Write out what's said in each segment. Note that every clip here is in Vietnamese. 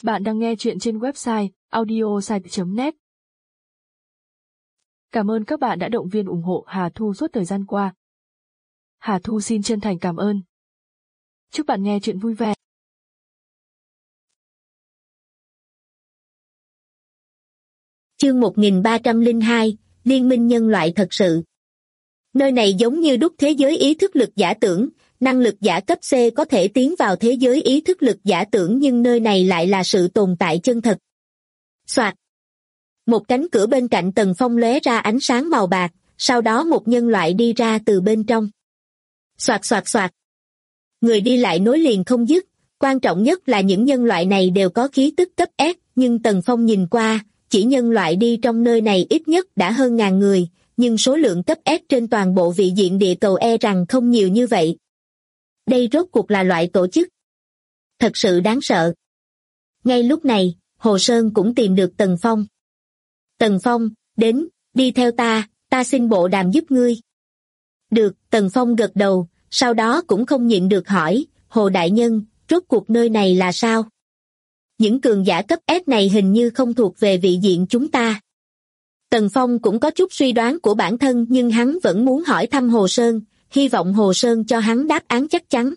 Bạn đang nghe chuyện trên website audiosite.net. Cảm ơn các bạn đã động viên ủng hộ Hà Thu suốt thời gian qua. Hà Thu xin chân thành cảm ơn. Chúc bạn nghe chuyện vui vẻ. Chương 1302, Liên minh nhân loại thật sự. Nơi này giống như đúc thế giới ý thức lực giả tưởng, năng lực giả cấp C có thể tiến vào thế giới ý thức lực giả tưởng, nhưng nơi này lại là sự tồn tại chân thật. Soạt. Một cánh cửa bên cạnh Tần Phong lóe ra ánh sáng màu bạc, sau đó một nhân loại đi ra từ bên trong. Soạt soạt soạt. Người đi lại nối liền không dứt, quan trọng nhất là những nhân loại này đều có khí tức cấp S, nhưng Tần Phong nhìn qua, chỉ nhân loại đi trong nơi này ít nhất đã hơn 1000 người, nhưng số lượng cấp S trên toàn bộ vị diện địa cầu rằng không nhiều như vậy. Đây rốt cuộc là loại tổ chức thật sự đáng sợ. Ngay lúc này, Hồ Sơn cũng tìm được Tần Phong. Tần Phong, đến, đi theo ta xin bộ đàm giúp ngươi. Được, Tần Phong gật đầu, sau đó cũng không nhịn được hỏi, Hồ Đại Nhân, rốt cuộc nơi này là sao? Những cường giả cấp S này hình như không thuộc về vị diện chúng ta. Tần Phong cũng có chút suy đoán của bản thân, nhưng hắn vẫn muốn hỏi thăm Hồ Sơn, hy vọng Hồ Sơn cho hắn đáp án chắc chắn.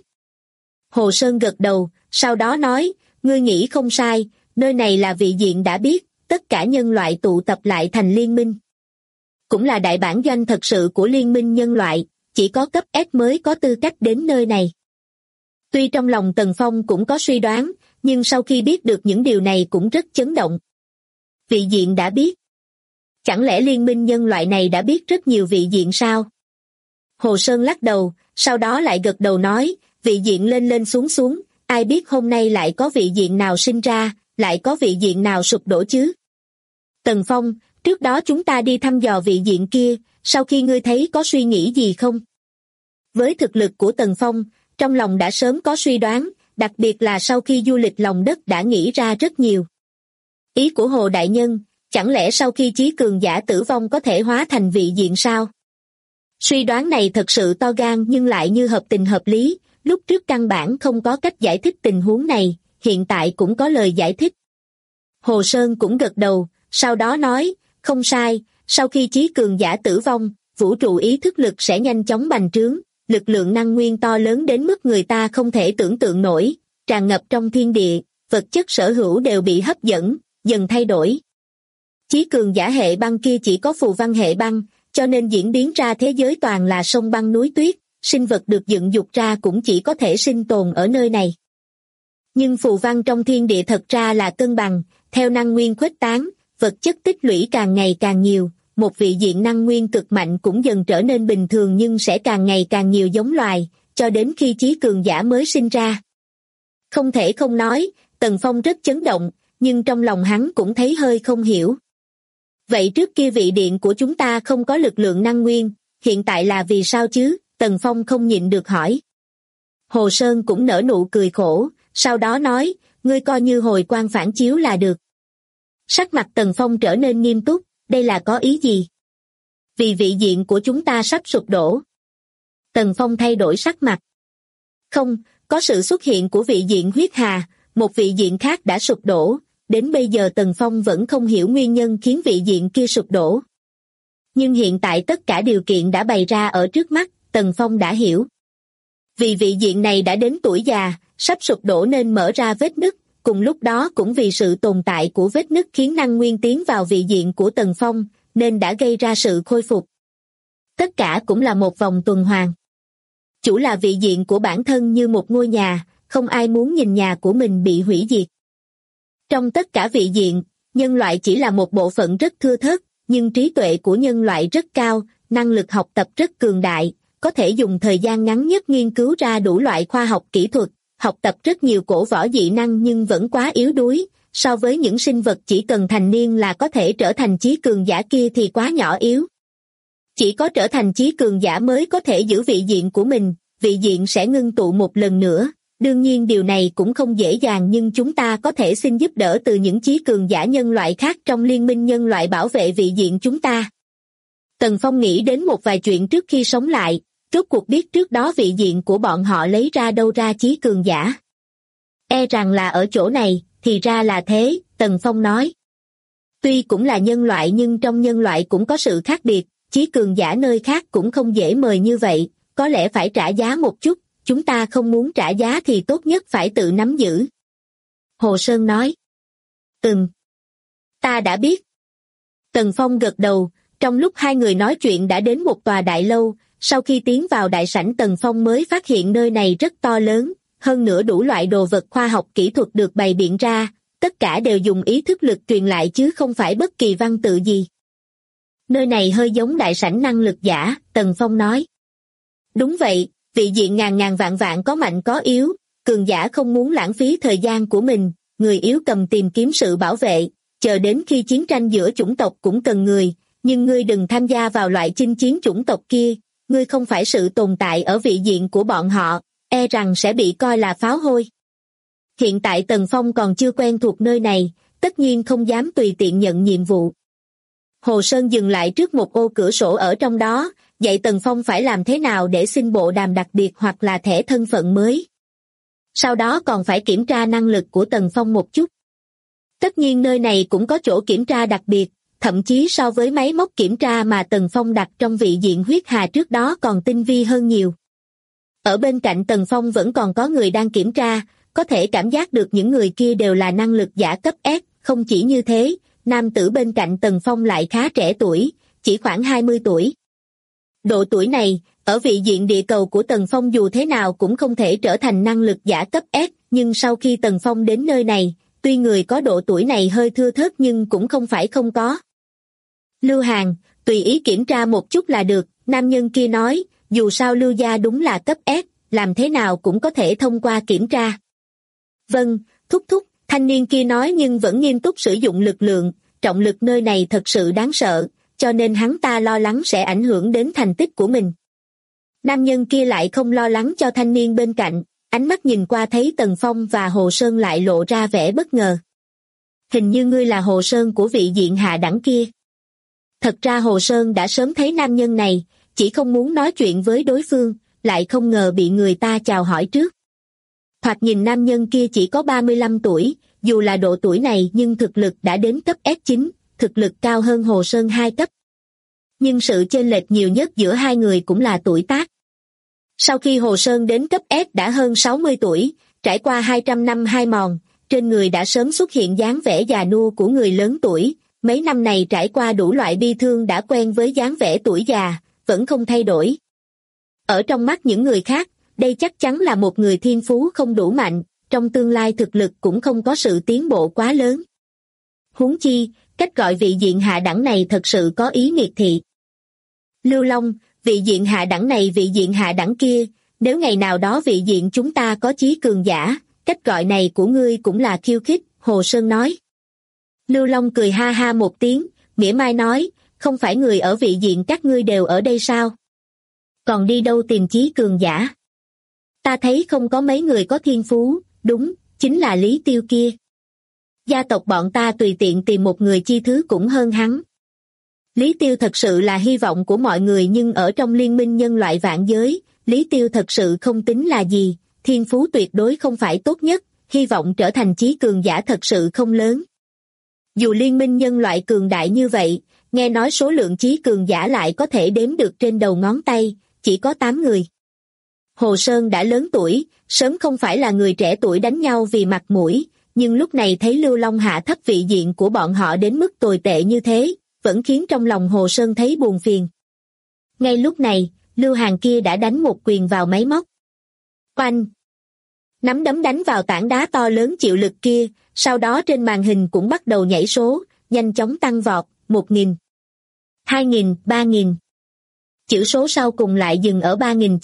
Hồ Sơn gật đầu, sau đó nói, ngươi nghĩ không sai, nơi này là vị diện đã biết, tất cả nhân loại tụ tập lại thành liên minh. Cũng là đại bản doanh thật sự của liên minh nhân loại, chỉ có cấp S mới có tư cách đến nơi này. Tuy trong lòng Tần Phong cũng có suy đoán, nhưng sau khi biết được những điều này cũng rất chấn động. Vị diện đã biết. Chẳng lẽ liên minh nhân loại này đã biết rất nhiều vị diện sao? Hồ Sơn lắc đầu, sau đó lại gật đầu nói, vị diện lên lên xuống xuống, ai biết hôm nay lại có vị diện nào sinh ra, lại có vị diện nào sụp đổ chứ? Tần Phong, trước đó chúng ta đi thăm dò vị diện kia, sau khi ngươi thấy có suy nghĩ gì không? Với thực lực của Tần Phong, trong lòng đã sớm có suy đoán, đặc biệt là sau khi du lịch lòng đất đã nghĩ ra rất nhiều. Ý của Hồ Đại Nhân, chẳng lẽ sau khi chí cường giả tử vong có thể hóa thành vị diện sao? Suy đoán này thật sự to gan nhưng lại như hợp tình hợp lý, lúc trước căn bản không có cách giải thích tình huống này, hiện tại cũng có lời giải thích. Hồ Sơn cũng gật đầu, sau đó nói, không sai, sau khi chí cường giả tử vong, vũ trụ ý thức lực sẽ nhanh chóng bành trướng, lực lượng năng nguyên to lớn đến mức người ta không thể tưởng tượng nổi, tràn ngập trong thiên địa, vật chất sở hữu đều bị hấp dẫn, dần thay đổi. Chí cường giả hệ băng kia chỉ có phù văn hệ băng, cho nên diễn biến ra thế giới toàn là sông băng núi tuyết, sinh vật được dựng dục ra cũng chỉ có thể sinh tồn ở nơi này. Nhưng phù văn trong thiên địa thật ra là cân bằng, theo năng nguyên khuếch tán, vật chất tích lũy càng ngày càng nhiều, một vị diện năng nguyên cực mạnh cũng dần trở nên bình thường nhưng sẽ càng ngày càng nhiều giống loài, cho đến khi chí cường giả mới sinh ra. Không thể không nói, Tần Phong rất chấn động, nhưng trong lòng hắn cũng thấy hơi không hiểu. Vậy trước kia vị điện của chúng ta không có lực lượng năng nguyên, hiện tại là vì sao chứ? Tần Phong không nhịn được hỏi. Hồ Sơn cũng nở nụ cười khổ, sau đó nói, ngươi coi như hồi quang phản chiếu là được. Sắc mặt Tần Phong trở nên nghiêm túc, đây là có ý gì? Vì vị diện của chúng ta sắp sụp đổ. Tần Phong thay đổi sắc mặt. Không, có sự xuất hiện của vị diện huyết hà, một vị diện khác đã sụp đổ. Đến bây giờ Tần Phong vẫn không hiểu nguyên nhân khiến vị diện kia sụp đổ. Nhưng hiện tại tất cả điều kiện đã bày ra ở trước mắt, Tần Phong đã hiểu. Vì vị diện này đã đến tuổi già, sắp sụp đổ nên mở ra vết nứt, cùng lúc đó cũng vì sự tồn tại của vết nứt khiến năng nguyên tiến vào vị diện của Tần Phong, nên đã gây ra sự khôi phục. Tất cả cũng là một vòng tuần hoàn. Chủ là vị diện của bản thân như một ngôi nhà, không ai muốn nhìn nhà của mình bị hủy diệt. Trong tất cả vị diện, nhân loại chỉ là một bộ phận rất thưa thớt, nhưng trí tuệ của nhân loại rất cao, năng lực học tập rất cường đại, có thể dùng thời gian ngắn nhất nghiên cứu ra đủ loại khoa học kỹ thuật, học tập rất nhiều cổ võ dị năng nhưng vẫn quá yếu đuối, so với những sinh vật chỉ cần thành niên là có thể trở thành chí cường giả kia thì quá nhỏ yếu. Chỉ có trở thành chí cường giả mới có thể giữ vị diện của mình, vị diện sẽ ngưng tụ một lần nữa. Đương nhiên điều này cũng không dễ dàng nhưng chúng ta có thể xin giúp đỡ từ những chí cường giả nhân loại khác trong liên minh nhân loại bảo vệ vị diện chúng ta. Tần Phong nghĩ đến một vài chuyện trước khi sống lại, rốt cuộc biết trước đó vị diện của bọn họ lấy ra đâu ra chí cường giả. E rằng là ở chỗ này, thì ra là thế, Tần Phong nói. Tuy cũng là nhân loại nhưng trong nhân loại cũng có sự khác biệt, chí cường giả nơi khác cũng không dễ mời như vậy, có lẽ phải trả giá một chút, chúng ta không muốn trả giá thì tốt nhất phải tự nắm giữ. Hồ Sơn nói. Ta đã biết. Tần Phong gật đầu, trong lúc hai người nói chuyện đã đến một tòa đại lâu, sau khi tiến vào đại sảnh Tần Phong mới phát hiện nơi này rất to lớn, hơn nữa đủ loại đồ vật khoa học kỹ thuật được bày biện ra, tất cả đều dùng ý thức lực truyền lại chứ không phải bất kỳ văn tự gì. Nơi này hơi giống đại sảnh năng lực giả, Tần Phong nói. Đúng vậy, vị diện ngàn ngàn vạn vạn có mạnh có yếu, cường giả không muốn lãng phí thời gian của mình, người yếu cầm tìm kiếm sự bảo vệ, chờ đến khi chiến tranh giữa chủng tộc cũng cần người, nhưng ngươi đừng tham gia vào loại chinh chiến chủng tộc kia, ngươi không phải sự tồn tại ở vị diện của bọn họ, e rằng sẽ bị coi là pháo hôi. Hiện tại Tần Phong còn chưa quen thuộc nơi này, tất nhiên không dám tùy tiện nhận nhiệm vụ. Hồ Sơn dừng lại trước một ô cửa sổ ở trong đó, dạy Tần Phong phải làm thế nào để xin bộ đàm đặc biệt hoặc là thẻ thân phận mới. Sau đó còn phải kiểm tra năng lực của Tần Phong một chút. Tất nhiên nơi này cũng có chỗ kiểm tra đặc biệt, thậm chí so với máy móc kiểm tra mà Tần Phong đặt trong vị diện huyết hà trước đó còn tinh vi hơn nhiều. Ở bên cạnh Tần Phong vẫn còn có người đang kiểm tra, có thể cảm giác được những người kia đều là năng lực giả cấp S, không chỉ như thế, nam tử bên cạnh Tần Phong lại khá trẻ tuổi, chỉ khoảng 20 tuổi. Độ tuổi này, ở vị diện địa cầu của Tần Phong dù thế nào cũng không thể trở thành năng lực giả cấp S, nhưng sau khi Tần Phong đến nơi này, tuy người có độ tuổi này hơi thưa thớt nhưng cũng không phải không có. Lưu Hàn, tùy ý kiểm tra một chút là được, nam nhân kia nói, dù sao Lưu gia đúng là cấp S, làm thế nào cũng có thể thông qua kiểm tra. Vâng, thúc, thanh niên kia nói nhưng vẫn nghiêm túc sử dụng lực lượng, trọng lực nơi này thật sự đáng sợ, cho nên hắn ta lo lắng sẽ ảnh hưởng đến thành tích của mình. Nam nhân kia lại không lo lắng cho thanh niên bên cạnh, ánh mắt nhìn qua thấy Tần Phong và Hồ Sơn lại lộ ra vẻ bất ngờ. Hình như ngươi là Hồ Sơn của vị diện hạ đẳng kia. Thật ra Hồ Sơn đã sớm thấy nam nhân này, chỉ không muốn nói chuyện với đối phương, lại không ngờ bị người ta chào hỏi trước. Thoạt nhìn nam nhân kia chỉ có 35 tuổi, dù là độ tuổi này nhưng thực lực đã đến cấp S9, thực lực cao hơn Hồ Sơn 2 cấp. Nhưng sự chênh lệch nhiều nhất giữa hai người cũng là tuổi tác. Sau khi Hồ Sơn đến cấp S đã hơn 60 tuổi, trải qua 200 năm hai mòn, trên người đã sớm xuất hiện dáng vẻ già nua của người lớn tuổi, mấy năm này trải qua đủ loại bi thương đã quen với dáng vẻ tuổi già, vẫn không thay đổi. Ở trong mắt những người khác, đây chắc chắn là một người thiên phú không đủ mạnh, trong tương lai thực lực cũng không có sự tiến bộ quá lớn. Huống chi, cách gọi vị diện hạ đẳng này thật sự có ý miệt thị. Lưu Long, vị diện hạ đẳng này vị diện hạ đẳng kia, nếu ngày nào đó vị diện chúng ta có chí cường giả, cách gọi này của ngươi cũng là khiêu khích, Hồ Sơn nói. Lưu Long cười ha ha một tiếng, mỉa mai nói, không phải người ở vị diện các ngươi đều ở đây sao? Còn đi đâu tìm chí cường giả? Ta thấy không có mấy người có thiên phú, đúng, chính là Lý Tiêu kia. Gia tộc bọn ta tùy tiện tìm một người chi thứ cũng hơn hắn. Lý Tiêu thật sự là hy vọng của mọi người nhưng ở trong liên minh nhân loại vạn giới, Lý Tiêu thật sự không tính là gì, thiên phú tuyệt đối không phải tốt nhất, hy vọng trở thành chí cường giả thật sự không lớn. Dù liên minh nhân loại cường đại như vậy, nghe nói số lượng chí cường giả lại có thể đếm được trên đầu ngón tay, chỉ có 8 người. Hồ Sơn đã lớn tuổi, sớm không phải là người trẻ tuổi đánh nhau vì mặt mũi, nhưng lúc này thấy Lưu Long hạ thấp vị diện của bọn họ đến mức tồi tệ như thế, vẫn khiến trong lòng Hồ Sơn thấy buồn phiền. Ngay lúc này, Lưu Hàn kia đã đánh một quyền vào máy móc. Oanh! Nắm đấm đánh vào tảng đá to lớn chịu lực kia, sau đó trên màn hình cũng bắt đầu nhảy số, nhanh chóng tăng vọt, 1.000, 2.000, 3.000. Chữ số sau cùng lại dừng ở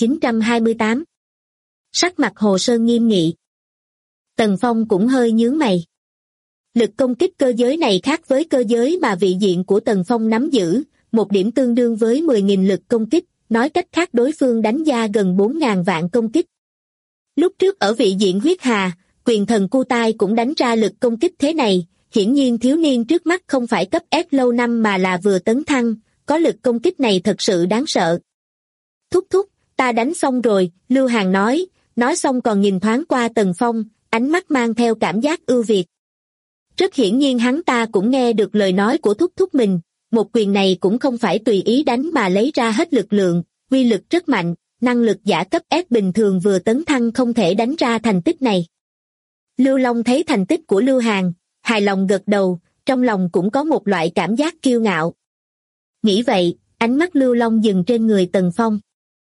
3.928. Sắc mặt Hồ Sơn nghiêm nghị. Tần Phong cũng hơi nhướng mày. Lực công kích cơ giới này khác với cơ giới mà vị diện của Tần Phong nắm giữ, một điểm tương đương với 10.000 lực công kích, nói cách khác đối phương đánh ra gần 4.000 vạn công kích. Lúc trước ở vị diện huyết hà, quyền thần Cu Tai cũng đánh ra lực công kích thế này, hiển nhiên thiếu niên trước mắt không phải cấp S lâu năm mà là vừa tấn thăng, có lực công kích này thật sự đáng sợ. Thúc, ta đánh xong rồi, Lưu Hàn nói xong còn nhìn thoáng qua Tần Phong, ánh mắt mang theo cảm giác ưu việt. Rất hiển nhiên hắn ta cũng nghe được lời nói của thúc thúc mình, một quyền này cũng không phải tùy ý đánh mà lấy ra hết lực lượng, uy lực rất mạnh, năng lực giả cấp S bình thường vừa tấn thăng không thể đánh ra thành tích này. Lưu Long thấy thành tích của Lưu Hàn, hài lòng gật đầu, trong lòng cũng có một loại cảm giác kiêu ngạo. Nghĩ vậy, ánh mắt Lưu Long dừng trên người Tần Phong.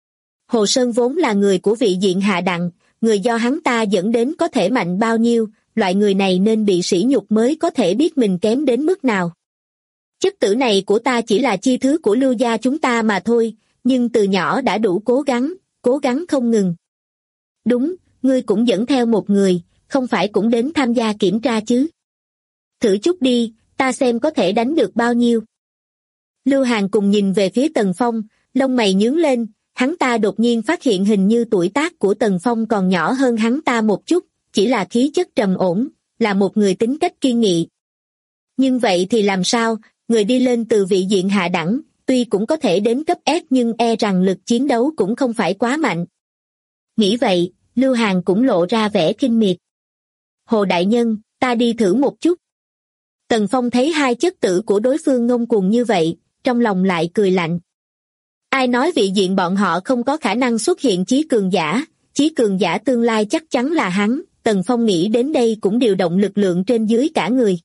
Hồ Sơn vốn là người của vị diện hạ đẳng, người do hắn ta dẫn đến có thể mạnh bao nhiêu, loại người này nên bị sỉ nhục mới có thể biết mình kém đến mức nào. Chất tử này của ta chỉ là chi thứ của Lưu gia chúng ta mà thôi, nhưng từ nhỏ đã đủ cố gắng không ngừng. Đúng, ngươi cũng dẫn theo một người, không phải cũng đến tham gia kiểm tra chứ. Thử chút đi, ta xem có thể đánh được bao nhiêu. Lưu Hàn cùng nhìn về phía Tần Phong, lông mày nhướng lên, hắn ta đột nhiên phát hiện hình như tuổi tác của Tần Phong còn nhỏ hơn hắn ta một chút, chỉ là khí chất trầm ổn, là một người tính cách kiên nghị. Nhưng vậy thì làm sao, người đi lên từ vị diện hạ đẳng, tuy cũng có thể đến cấp S nhưng e rằng lực chiến đấu cũng không phải quá mạnh. Nghĩ vậy, Lưu Hàn cũng lộ ra vẻ khinh miệt. Hồ đại nhân, ta đi thử một chút. Tần Phong thấy hai chất tử của đối phương ngông cuồng như vậy, trong lòng lại cười lạnh. Ai nói vị diện bọn họ không có khả năng xuất hiện chí cường giả tương lai chắc chắn là hắn. Tần Phong nghĩ đến đây cũng điều động lực lượng trên dưới cả người.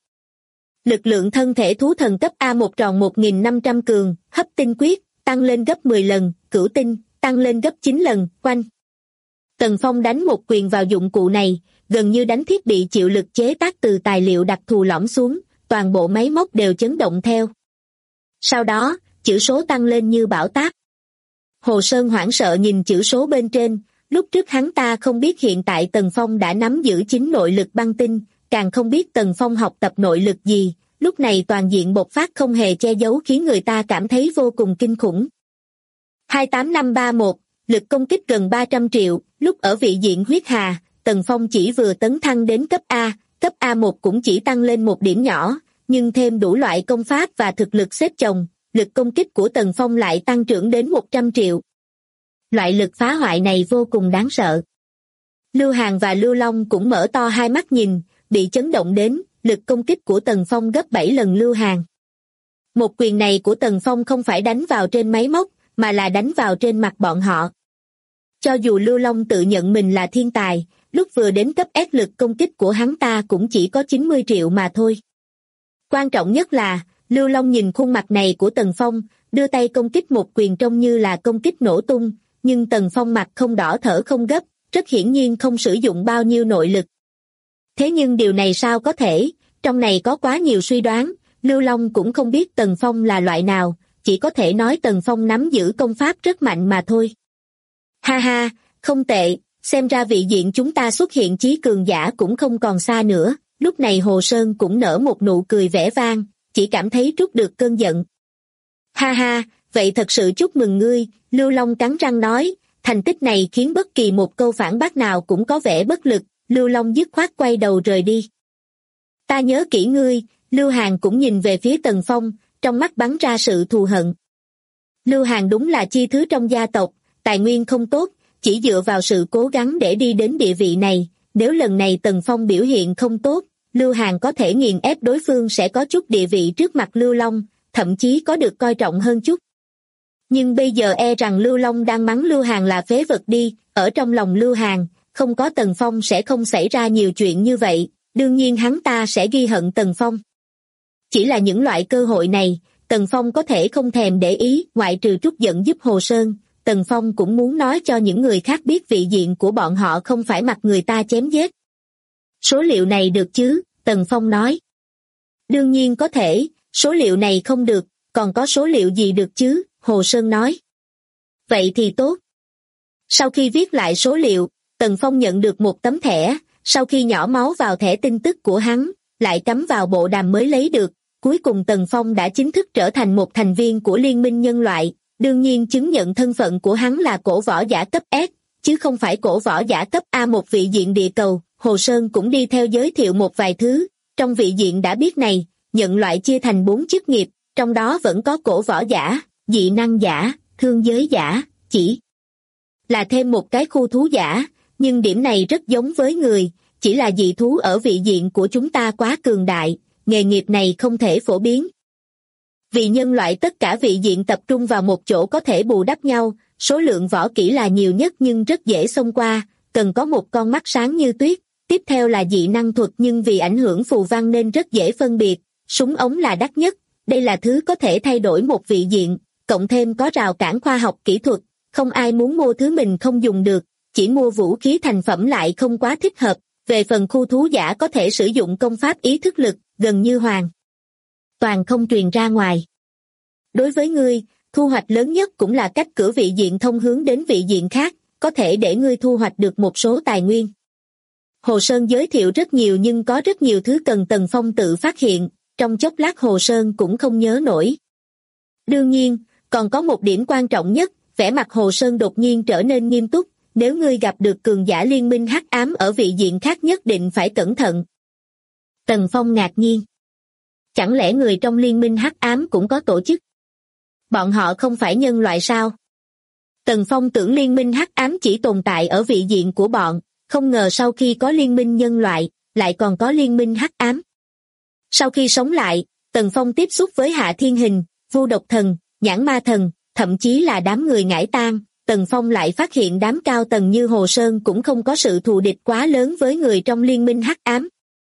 Lực lượng thân thể thú thần cấp A1 tròn 1.500 cường, hấp tinh quyết, tăng lên gấp 10 lần, cửu tinh, tăng lên gấp 9 lần, quanh. Tần Phong đánh một quyền vào dụng cụ này, gần như đánh thiết bị chịu lực chế tác từ tài liệu đặc thù lõm xuống, toàn bộ máy móc đều chấn động theo. Sau đó, chữ số tăng lên như bão táp. Hồ Sơn hoảng sợ nhìn chữ số bên trên, lúc trước hắn ta không biết hiện tại Tần Phong đã nắm giữ chính nội lực băng tinh, càng không biết Tần Phong học tập nội lực gì, lúc này toàn diện bộc phát không hề che giấu khiến người ta cảm thấy vô cùng kinh khủng. 28531, lực công kích gần 300 triệu, lúc ở vị diện huyết hà, Tần Phong chỉ vừa tấn thăng đến cấp A1 cũng chỉ tăng lên một điểm nhỏ, nhưng thêm đủ loại công pháp và thực lực xếp chồng, lực công kích của Tần Phong lại tăng trưởng đến 100 triệu. Loại lực phá hoại này vô cùng đáng sợ. Lưu Hàn và Lưu Long cũng mở to hai mắt nhìn, bị chấn động đến, lực công kích của Tần Phong gấp 7 lần Lưu Hàn. Một quyền này của Tần Phong không phải đánh vào trên máy móc, mà là đánh vào trên mặt bọn họ. Cho dù Lưu Long tự nhận mình là thiên tài, lúc vừa đến cấp S lực công kích của hắn ta cũng chỉ có 90 triệu mà thôi. Quan trọng nhất là, Lưu Long nhìn khuôn mặt này của Tần Phong, đưa tay công kích một quyền trông như là công kích nổ tung, nhưng Tần Phong mặt không đỏ thở không gấp, rất hiển nhiên không sử dụng bao nhiêu nội lực. Thế nhưng điều này sao có thể, trong này có quá nhiều suy đoán, Lưu Long cũng không biết Tần Phong là loại nào, chỉ có thể nói Tần Phong nắm giữ công pháp rất mạnh mà thôi. Ha ha, không tệ, xem ra vị diện chúng ta xuất hiện chí cường giả cũng không còn xa nữa, lúc này Hồ Sơn cũng nở một nụ cười vẻ vang, chỉ cảm thấy trút được cơn giận. Ha ha, vậy thật sự chúc mừng ngươi, Lưu Long cắn răng nói, thành tích này khiến bất kỳ một câu phản bác nào cũng có vẻ bất lực, Lưu Long dứt khoát quay đầu rời đi. Ta nhớ kỹ ngươi, Lưu Hàn cũng nhìn về phía Tần Phong, trong mắt bắn ra sự thù hận. Lưu Hàn đúng là chi thứ trong gia tộc, tài nguyên không tốt, chỉ dựa vào sự cố gắng để đi đến địa vị này, nếu lần này Tần Phong biểu hiện không tốt, Lưu Hàn có thể nghiền ép đối phương sẽ có chút địa vị trước mặt Lưu Long, thậm chí có được coi trọng hơn chút. Nhưng bây giờ e rằng Lưu Long đang mắng Lưu Hàn là phế vật đi, ở trong lòng Lưu Hàn, không có Tần Phong sẽ không xảy ra nhiều chuyện như vậy, đương nhiên hắn ta sẽ ghi hận Tần Phong. Chỉ là những loại cơ hội này, Tần Phong có thể không thèm để ý, ngoại trừ trút giận giúp Hồ Sơn, Tần Phong cũng muốn nói cho những người khác biết vị diện của bọn họ không phải mặc người ta chém giết. Số liệu này được chứ, Tần Phong nói. Đương nhiên có thể, số liệu này không được, còn có số liệu gì được chứ, Hồ Sơn nói. Vậy thì tốt. Sau khi viết lại số liệu, Tần Phong nhận được một tấm thẻ, sau khi nhỏ máu vào thẻ tin tức của hắn, lại cắm vào bộ đàm mới lấy được, cuối cùng Tần Phong đã chính thức trở thành một thành viên của Liên minh nhân loại, đương nhiên chứng nhận thân phận của hắn là cổ võ giả cấp S, chứ không phải cổ võ giả cấp A1 vị diện địa cầu. Hồ Sơn cũng đi theo giới thiệu một vài thứ, trong vị diện đã biết này, nhận loại chia thành 4 chức nghiệp, trong đó vẫn có cổ võ giả, dị năng giả, thương giới giả, chỉ là thêm một cái khu thú giả, nhưng điểm này rất giống với người, chỉ là dị thú ở vị diện của chúng ta quá cường đại, nghề nghiệp này không thể phổ biến. Vì nhân loại tất cả vị diện tập trung vào một chỗ có thể bù đắp nhau, số lượng võ kỹ là nhiều nhất nhưng rất dễ xông qua, cần có một con mắt sáng như tuyết. Tiếp theo là dị năng thuật nhưng vì ảnh hưởng phù văn nên rất dễ phân biệt, súng ống là đắt nhất, đây là thứ có thể thay đổi một vị diện, cộng thêm có rào cản khoa học kỹ thuật, không ai muốn mua thứ mình không dùng được, chỉ mua vũ khí thành phẩm lại không quá thích hợp. Về phần khu thú giả có thể sử dụng công pháp ý thức lực, gần như hoàn toàn không truyền ra ngoài. Đối với ngươi, thu hoạch lớn nhất cũng là cách cửa vị diện thông hướng đến vị diện khác, có thể để ngươi thu hoạch được một số tài nguyên. Hồ Sơn giới thiệu rất nhiều nhưng có rất nhiều thứ cần Tần Phong tự phát hiện, trong chốc lát Hồ Sơn cũng không nhớ nổi. Đương nhiên, còn có một điểm quan trọng nhất, vẻ mặt Hồ Sơn đột nhiên trở nên nghiêm túc, nếu ngươi gặp được cường giả liên minh hắc ám ở vị diện khác nhất định phải cẩn thận. Tần Phong ngạc nhiên. Chẳng lẽ người trong liên minh hắc ám cũng có tổ chức? Bọn họ không phải nhân loại sao? Tần Phong tưởng liên minh hắc ám chỉ tồn tại ở vị diện của bọn, không ngờ sau khi có liên minh nhân loại, lại còn có liên minh hắc ám. Sau khi sống lại, Tần Phong tiếp xúc với Hạ Thiên Hình, Vu Độc Thần, Nhãn Ma Thần, thậm chí là đám người Ngải Tang, Tần Phong lại phát hiện đám cao tầng như Hồ Sơn cũng không có sự thù địch quá lớn với người trong liên minh hắc ám.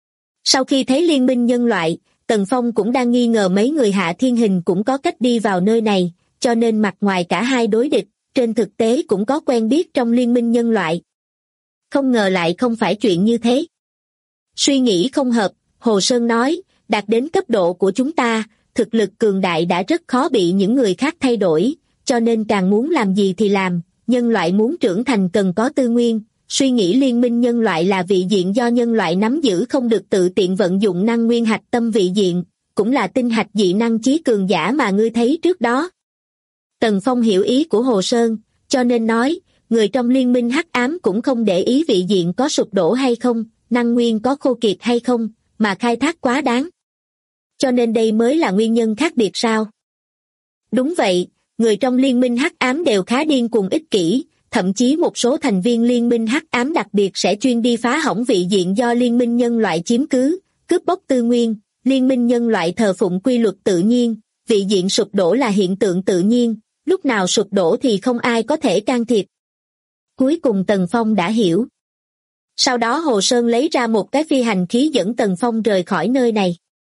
Sau khi thấy liên minh nhân loại, Tần Phong cũng đang nghi ngờ mấy người Hạ Thiên Hình cũng có cách đi vào nơi này, cho nên mặt ngoài cả hai đối địch, trên thực tế cũng có quen biết trong liên minh nhân loại. Không ngờ lại không phải chuyện như thế. Suy nghĩ không hợp, Hồ Sơn nói, đạt đến cấp độ của chúng ta, thực lực cường đại đã rất khó bị những người khác thay đổi, cho nên càng muốn làm gì thì làm, nhân loại muốn trưởng thành cần có tư nguyên, suy nghĩ liên minh nhân loại là vị diện do nhân loại nắm giữ không được tự tiện vận dụng năng nguyên hạch tâm vị diện, cũng là tinh hạch dị năng chí cường giả mà ngươi thấy trước đó. Tần Phong hiểu ý của Hồ Sơn, cho nên nói, người trong liên minh hắc ám cũng không để ý vị diện có sụp đổ hay không, năng nguyên có khô kiệt hay không, mà khai thác quá đáng. Cho nên đây mới là nguyên nhân khác biệt sao? Đúng vậy, người trong liên minh hắc ám đều khá điên cuồng ích kỷ, thậm chí một số thành viên liên minh hắc ám đặc biệt sẽ chuyên đi phá hỏng vị diện do liên minh nhân loại chiếm cứ, cướp bóc tư nguyên. Liên minh nhân loại thờ phụng quy luật tự nhiên, vị diện sụp đổ là hiện tượng tự nhiên, lúc nào sụp đổ thì không ai có thể can thiệp. Cuối cùng Tần Phong đã hiểu. Sau đó Hồ Sơn lấy ra một cái phi hành khí dẫn Tần Phong rời khỏi nơi này.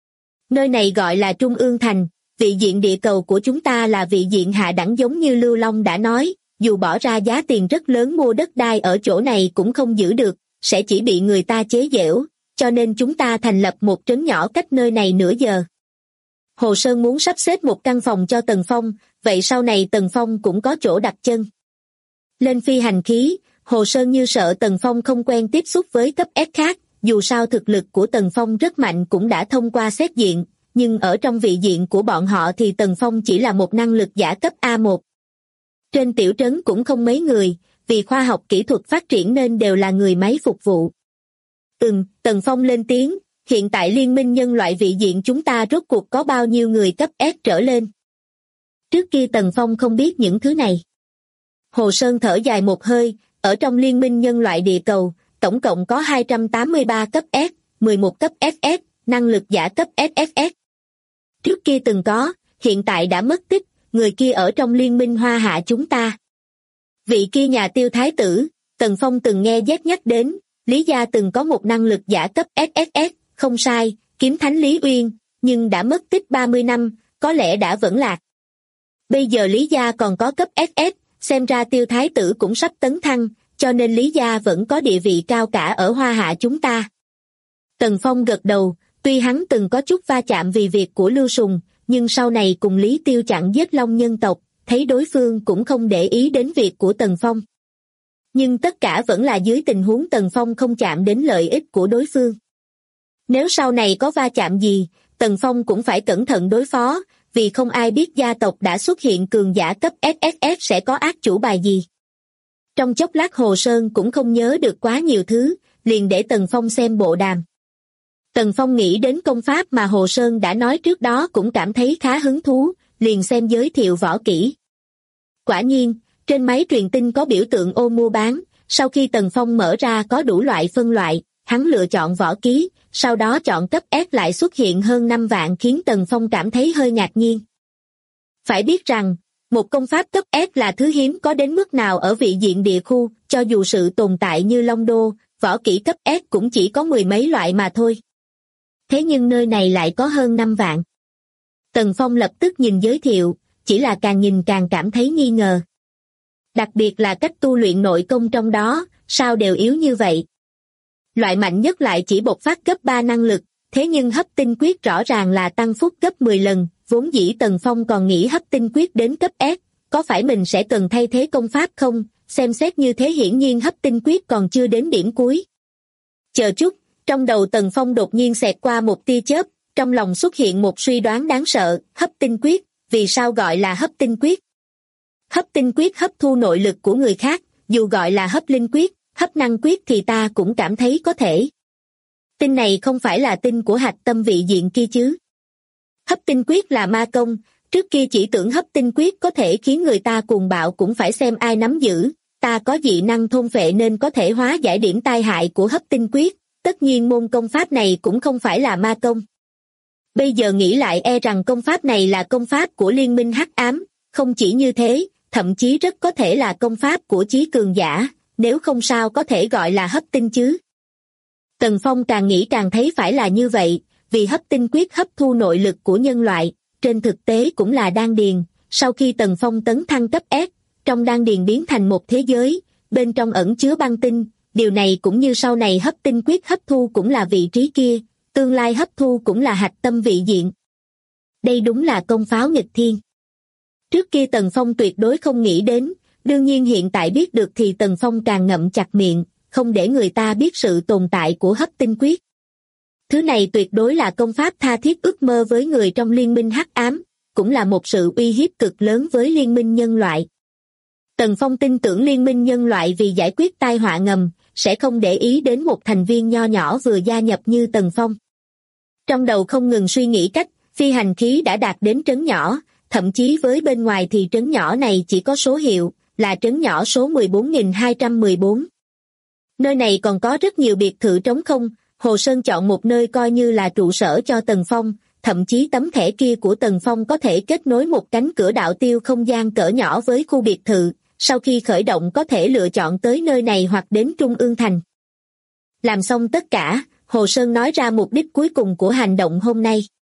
Nơi này gọi là Trung ương Thành, vị diện địa cầu của chúng ta là vị diện hạ đẳng giống như Lưu Long đã nói, dù bỏ ra giá tiền rất lớn mua đất đai ở chỗ này cũng không giữ được, sẽ chỉ bị người ta chế giễu, cho nên chúng ta thành lập một trấn nhỏ cách nơi này nửa giờ. Hồ Sơn muốn sắp xếp một căn phòng cho Tần Phong, vậy sau này Tần Phong cũng có chỗ đặt chân. Lên phi hành khí, Hồ Sơn như sợ Tần Phong không quen tiếp xúc với cấp S khác, dù sao thực lực của Tần Phong rất mạnh cũng đã thông qua xét diện, nhưng ở trong vị diện của bọn họ thì Tần Phong chỉ là một năng lực giả cấp A1. Trên tiểu trấn cũng không mấy người, vì khoa học kỹ thuật phát triển nên đều là người máy phục vụ. Tần Phong lên tiếng, hiện tại liên minh nhân loại vị diện chúng ta rốt cuộc có bao nhiêu người cấp S trở lên. Trước kia Tần Phong không biết những thứ này. Hồ Sơn thở dài một hơi, ở trong liên minh nhân loại địa cầu, tổng cộng có 283 cấp S, 11 cấp SS, năng lực giả cấp SSS. Trước kia từng có, hiện tại đã mất tích, người kia ở trong liên minh Hoa Hạ chúng ta. Vị kia nhà Tiêu Thái tử, Tần Phong từng nghe Z nhắc đến, Lý Gia từng có một năng lực giả cấp SSS, không sai, Kiếm Thánh Lý Uyên, nhưng đã mất tích 30 năm, có lẽ đã vẫn lạc. Bây giờ Lý Gia còn có cấp SS, xem ra Tiêu Thái tử cũng sắp tấn thăng, cho nên Lý Gia vẫn có địa vị cao cả ở Hoa Hạ chúng ta. Tần Phong gật đầu, tuy hắn từng có chút va chạm vì việc của Lưu Sùng, nhưng sau này cùng Lý Tiêu chặn giết Long nhân tộc, thấy đối phương cũng không để ý đến việc của Tần Phong. Nhưng tất cả vẫn là dưới tình huống Tần Phong không chạm đến lợi ích của đối phương. Nếu sau này có va chạm gì, Tần Phong cũng phải cẩn thận đối phó, vì không ai biết gia tộc đã xuất hiện cường giả cấp SSS sẽ có ác chủ bài gì. Trong chốc lát Hồ Sơn cũng không nhớ được quá nhiều thứ, liền để Tần Phong xem bộ đàm. Tần Phong nghĩ đến công pháp mà Hồ Sơn đã nói trước đó cũng cảm thấy khá hứng thú, liền xem giới thiệu võ kỹ. Quả nhiên, trên máy truyền tin có biểu tượng ô mua bán, sau khi Tần Phong mở ra có đủ loại phân loại, hắn lựa chọn võ ký, sau đó chọn cấp S lại xuất hiện hơn 5 vạn khiến Tần Phong cảm thấy hơi ngạc nhiên. Phải biết rằng, một công pháp cấp S là thứ hiếm có đến mức nào ở vị diện địa khu, cho dù sự tồn tại như Long Đô, võ kỹ cấp S cũng chỉ có 10 mấy loại mà thôi. Thế nhưng nơi này lại có hơn 5 vạn. Tần Phong lập tức nhìn giới thiệu, chỉ là càng nhìn càng cảm thấy nghi ngờ. Đặc biệt là cách tu luyện nội công trong đó, sao đều yếu như vậy. Loại mạnh nhất lại chỉ bộc phát cấp 3 năng lực, thế nhưng hấp tinh quyết rõ ràng là tăng phúc gấp 10 lần, vốn dĩ Tần Phong còn nghĩ hấp tinh quyết đến cấp S, có phải mình sẽ cần thay thế công pháp không, xem xét như thế hiển nhiên hấp tinh quyết còn chưa đến điểm cuối. Chờ chút, trong đầu Tần Phong đột nhiên xẹt qua một tia chớp, trong lòng xuất hiện một suy đoán đáng sợ, hấp tinh quyết, vì sao gọi là hấp tinh quyết? Hấp tinh quyết hấp thu nội lực của người khác, dù gọi là hấp linh quyết, hấp năng quyết thì ta cũng cảm thấy có thể. Tinh này không phải là tinh của hạch tâm vị diện kia chứ? Hấp tinh quyết là ma công, trước kia chỉ tưởng hấp tinh quyết có thể khiến người ta cuồng bạo cũng phải xem ai nắm giữ, ta có dị năng thôn phệ nên có thể hóa giải điểm tai hại của hấp tinh quyết, tất nhiên môn công pháp này cũng không phải là ma công. Bây giờ nghĩ lại e rằng công pháp này là công pháp của Liên minh Hắc Ám, không chỉ như thế, thậm chí rất có thể là công pháp của chí cường giả, nếu không sao có thể gọi là hấp tinh chứ. Tần Phong càng nghĩ càng thấy phải là như vậy, vì hấp tinh quyết hấp thu nội lực của nhân loại, trên thực tế cũng là đan điền, sau khi Tần Phong tấn thăng cấp S, trong đan điền biến thành một thế giới, bên trong ẩn chứa băng tinh, điều này cũng như sau này hấp tinh quyết hấp thu cũng là vị trí kia, tương lai hấp thu cũng là hạch tâm vị diện. Đây đúng là công pháo nghịch thiên. Trước kia Tần Phong tuyệt đối không nghĩ đến, đương nhiên hiện tại biết được thì Tần Phong càng ngậm chặt miệng, không để người ta biết sự tồn tại của hấp tinh quyết. Thứ này tuyệt đối là công pháp tha thiết ước mơ với người trong liên minh Hắc Ám, cũng là một sự uy hiếp cực lớn với liên minh nhân loại. Tần Phong tin tưởng liên minh nhân loại vì giải quyết tai họa ngầm, sẽ không để ý đến một thành viên nho nhỏ vừa gia nhập như Tần Phong. Trong đầu không ngừng suy nghĩ cách, phi hành khí đã đạt đến trấn nhỏ, thậm chí với bên ngoài thì trấn nhỏ này chỉ có số hiệu, là trấn nhỏ số 14.214. Nơi này còn có rất nhiều biệt thự trống không, Hồ Sơn chọn một nơi coi như là trụ sở cho Tần Phong, thậm chí tấm thẻ kia của Tần Phong có thể kết nối một cánh cửa đạo tiêu không gian cỡ nhỏ với khu biệt thự, sau khi khởi động có thể lựa chọn tới nơi này hoặc đến Trung ương thành. Làm xong tất cả, Hồ Sơn nói ra mục đích cuối cùng của hành động hôm nay.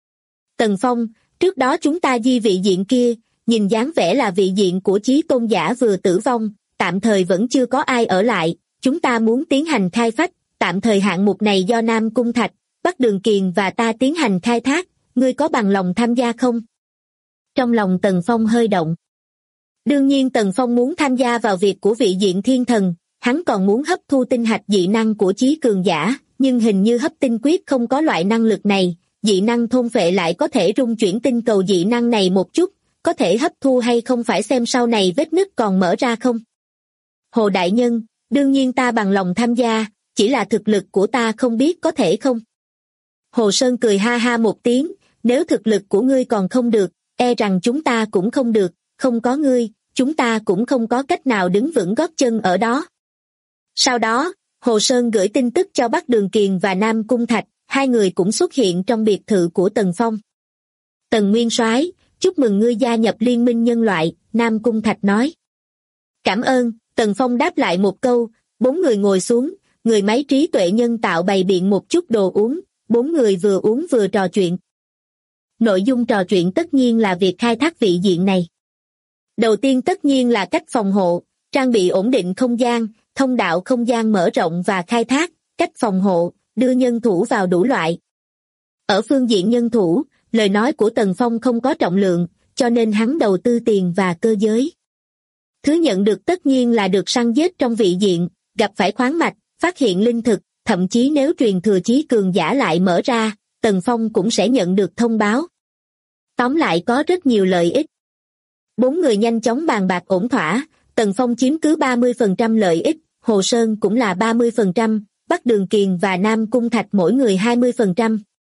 Tần Phong, trước đó chúng ta di vị diện kia, nhìn dáng vẻ là vị diện của chí tôn giả vừa tử vong, tạm thời vẫn chưa có ai ở lại, chúng ta muốn tiến hành khai phách, tạm thời hạng mục này do Nam Cung Thạch, Bắc Đường Kiền và ta tiến hành khai thác, ngươi có bằng lòng tham gia không? Trong lòng Tần Phong hơi động. Đương nhiên Tần Phong muốn tham gia vào việc của vị diện thiên thần, hắn còn muốn hấp thu tinh hạch dị năng của chí cường giả, nhưng hình như hấp tinh quyết không có loại năng lực này, dị năng thôn phệ lại có thể rung chuyển tinh cầu dị năng này một chút, có thể hấp thu hay không phải xem sau này vết nứt còn mở ra không? Hồ Đại Nhân, đương nhiên ta bằng lòng tham gia, chỉ là thực lực của ta không biết có thể không? Hồ Sơn cười ha ha một tiếng, nếu thực lực của ngươi còn không được, e rằng chúng ta cũng không được, không có ngươi, chúng ta cũng không có cách nào đứng vững gót chân ở đó. Sau đó, Hồ Sơn gửi tin tức cho Bắc Đường Kiền và Nam Cung Thạch, hai người cũng xuất hiện trong biệt thự của Tần Phong. Tần Nguyên Soái, chúc mừng ngươi gia nhập liên minh nhân loại, Nam Cung Thạch nói. Cảm ơn, Tần Phong đáp lại một câu, bốn người ngồi xuống, người máy trí tuệ nhân tạo bày biện một chút đồ uống, bốn người vừa uống vừa trò chuyện. Nội dung trò chuyện tất nhiên là việc khai thác vị diện này. Đầu tiên tất nhiên là cách phòng hộ, trang bị ổn định không gian, thông đạo không gian mở rộng và khai thác, cách phòng hộ, đưa nhân thủ vào đủ loại. Ở phương diện nhân thủ, lời nói của Tần Phong không có trọng lượng, cho nên hắn đầu tư tiền và cơ giới. Thứ nhận được tất nhiên là được săn giết trong vị diện, gặp phải khoáng mạch, phát hiện linh thực, thậm chí nếu truyền thừa chí cường giả lại mở ra, Tần Phong cũng sẽ nhận được thông báo. Tóm lại có rất nhiều lợi ích. Bốn người nhanh chóng bàn bạc ổn thỏa, Tần Phong chiếm cứ 30% lợi ích, Hồ Sơn cũng là 30%, Bắc Đường Kiền và Nam Cung Thạch mỗi người 20%.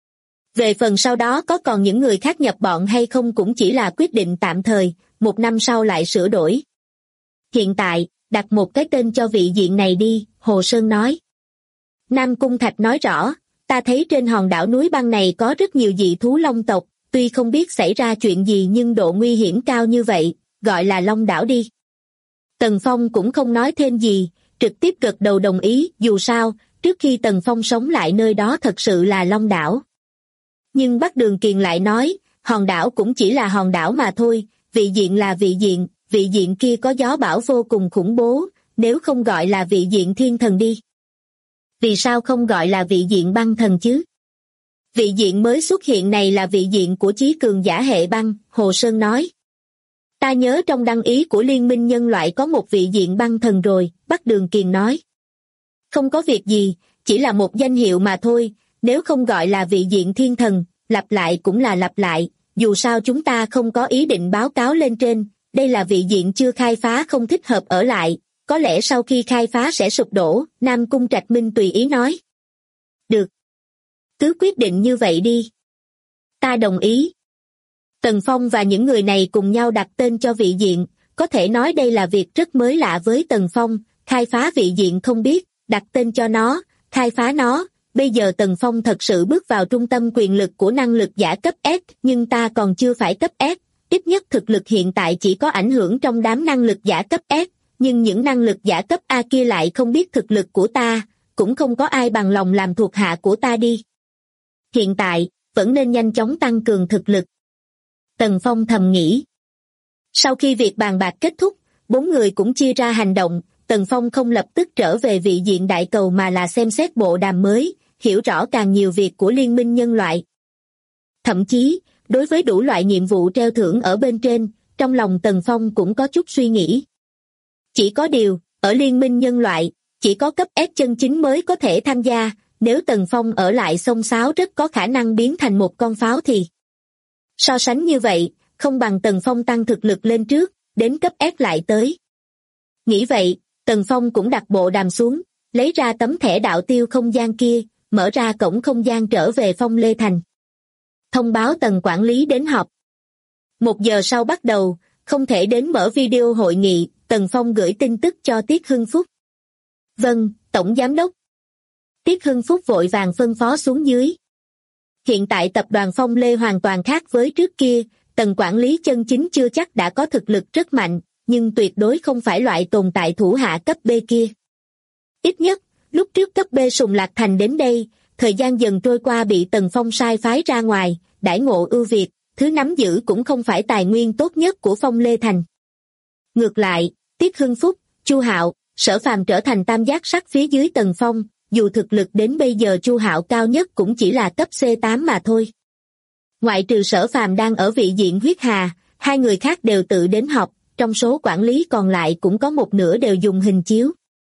Về phần sau đó có còn những người khác nhập bọn hay không cũng chỉ là quyết định tạm thời, một năm sau lại sửa đổi. Hiện tại, đặt một cái tên cho vị diện này đi, Hồ Sơn nói. Nam Cung Thạch nói rõ, ta thấy trên hòn đảo núi băng này có rất nhiều dị thú long tộc, tuy không biết xảy ra chuyện gì nhưng độ nguy hiểm cao như vậy, gọi là Long đảo đi. Tần Phong cũng không nói thêm gì, trực tiếp gật đầu đồng ý, dù sao, trước khi Tần Phong sống lại nơi đó thật sự là Long đảo. Nhưng Bắc Đường Kiền lại nói, hòn đảo cũng chỉ là hòn đảo mà thôi, vị diện là vị diện kia có gió bão vô cùng khủng bố, nếu không gọi là vị diện thiên thần đi. Vì sao không gọi là vị diện băng thần chứ? Vị diện mới xuất hiện này là vị diện của chí cường giả hệ băng, Hồ Sơn nói. Ta nhớ trong đăng ý của Liên minh nhân loại có một vị diện băng thần rồi, Bắc Đường Kiền nói. Không có việc gì, chỉ là một danh hiệu mà thôi, nếu không gọi là vị diện thiên thần, lặp lại cũng là lặp lại, dù sao chúng ta không có ý định báo cáo lên trên, đây là vị diện chưa khai phá không thích hợp ở lại, có lẽ sau khi khai phá sẽ sụp đổ, Nam Cung Trạch Minh tùy ý nói. Được. Cứ quyết định như vậy đi. Ta đồng ý. Tần Phong và những người này cùng nhau đặt tên cho vị diện, có thể nói đây là việc rất mới lạ với Tần Phong, khai phá vị diện không biết, đặt tên cho nó, khai phá nó, bây giờ Tần Phong thật sự bước vào trung tâm quyền lực của năng lực giả cấp S, nhưng ta còn chưa phải cấp S, ít nhất thực lực hiện tại chỉ có ảnh hưởng trong đám năng lực giả cấp S, nhưng những năng lực giả cấp A kia lại không biết thực lực của ta, cũng không có ai bằng lòng làm thuộc hạ của ta đi. Hiện tại, vẫn nên nhanh chóng tăng cường thực lực. Tần Phong thầm nghĩ. Sau khi việc bàn bạc kết thúc, 4 người cũng chia ra hành động, Tần Phong không lập tức trở về vị diện đại cầu mà là xem xét bộ đàm mới, hiểu rõ càng nhiều việc của liên minh nhân loại. Thậm chí, đối với đủ loại nhiệm vụ treo thưởng ở bên trên, trong lòng Tần Phong cũng có chút suy nghĩ. Chỉ có điều, ở liên minh nhân loại, chỉ có cấp S chân chính mới có thể tham gia, nếu Tần Phong ở lại xông xáo rất có khả năng biến thành một con pháo thì. So sánh như vậy, không bằng Tần Phong tăng thực lực lên trước, đến cấp S lại tới. Nghĩ vậy, Tần Phong cũng đặt bộ đàm xuống, lấy ra tấm thẻ đạo tiêu không gian kia, mở ra cổng không gian trở về Phong Lê Thành. Thông báo Tần quản lý đến họp. 1 giờ sau bắt đầu, không thể đến mở video hội nghị, Tần Phong gửi tin tức cho Tiết Hưng Phúc. Vâng, Tổng Giám đốc. Tiết Hưng Phúc vội vàng phân phó xuống dưới. Hiện tại tập đoàn Phong Lê hoàn toàn khác với trước kia, Tần quản lý chân chính chưa chắc đã có thực lực rất mạnh, nhưng tuyệt đối không phải loại tồn tại thủ hạ cấp B kia. Ít nhất, lúc trước cấp B Sùng Lạc Thành đến đây, thời gian dần trôi qua bị Tần Phong sai phái ra ngoài, đãi ngộ ưu việt, thứ nắm giữ cũng không phải tài nguyên tốt nhất của Phong Lê Thành. Ngược lại, Tiết Hưng Phúc, Chu Hạo, Sở Phàm trở thành tam giác sắt phía dưới Tần Phong, dù thực lực đến bây giờ Chu Hạo cao nhất cũng chỉ là cấp C8 mà thôi. Ngoại trừ Sở Phàm đang ở vị diện huyết hà, 2 người khác đều tự đến họp, trong số quản lý còn lại cũng có một nửa đều dùng hình chiếu.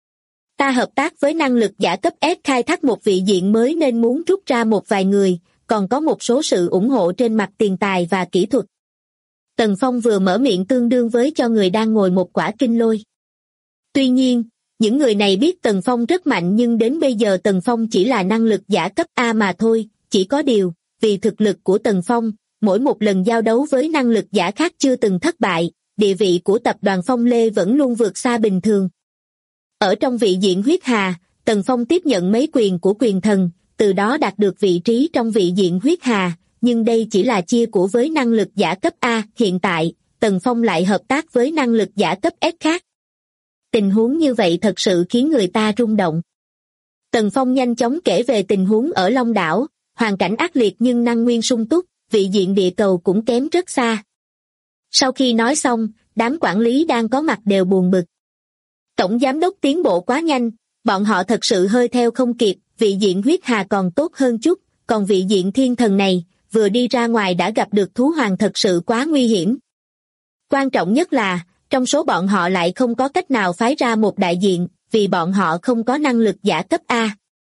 Ta hợp tác với năng lực giả cấp S khai thác một vị diện mới nên muốn rút ra một vài người, còn có một số sự ủng hộ trên mặt tiền tài và kỹ thuật. Tần Phong vừa mở miệng tương đương với cho người đang ngồi một quả kinh lôi. Tuy nhiên, những người này biết Tần Phong rất mạnh nhưng đến bây giờ Tần Phong chỉ là năng lực giả cấp A mà thôi, chỉ có điều, vì thực lực của Tần Phong, mỗi một lần giao đấu với năng lực giả khác chưa từng thất bại, địa vị của tập đoàn Phong Lê vẫn luôn vượt xa bình thường. Ở trong vị diện huyết hà, Tần Phong tiếp nhận mấy quyền của quyền thần, từ đó đạt được vị trí trong vị diện huyết hà, nhưng đây chỉ là chia của với năng lực giả cấp A, hiện tại, Tần Phong lại hợp tác với năng lực giả cấp S khác. Tình huống như vậy thật sự khiến người ta rung động. Tần Phong nhanh chóng kể về tình huống ở Long đảo, hoàn cảnh ác liệt nhưng năng nguyên sung túc, vị diện địa cầu cũng kém rất xa. Sau khi nói xong, đám quản lý đang có mặt đều buồn bực. Tổng giám đốc tiến bộ quá nhanh, bọn họ thật sự hơi theo không kịp, vị diện huyết hà còn tốt hơn chút, còn vị diện thiên thần này, vừa đi ra ngoài đã gặp được thú hoàng thật sự quá nguy hiểm. Quan trọng nhất là, trong số bọn họ lại không có cách nào phái ra một đại diện, vì bọn họ không có năng lực giả cấp A.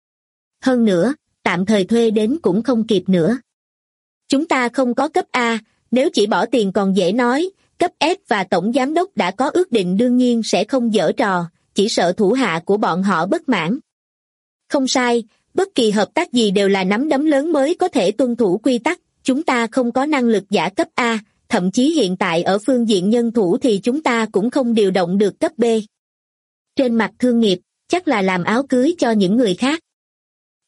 Hơn nữa, tạm thời thuê đến cũng không kịp nữa. Chúng ta không có cấp A, nếu chỉ bỏ tiền còn dễ nói, cấp S và tổng giám đốc đã có ước định đương nhiên sẽ không giở trò, chỉ sợ thủ hạ của bọn họ bất mãn. Không sai, bất kỳ hợp tác gì đều là nắm đấm lớn mới có thể tuân thủ quy tắc, chúng ta không có năng lực giả cấp A, thậm chí hiện tại ở phương diện nhân thủ thì chúng ta cũng không điều động được cấp B. Trên mặt thương nghiệp, chắc là làm áo cưới cho những người khác.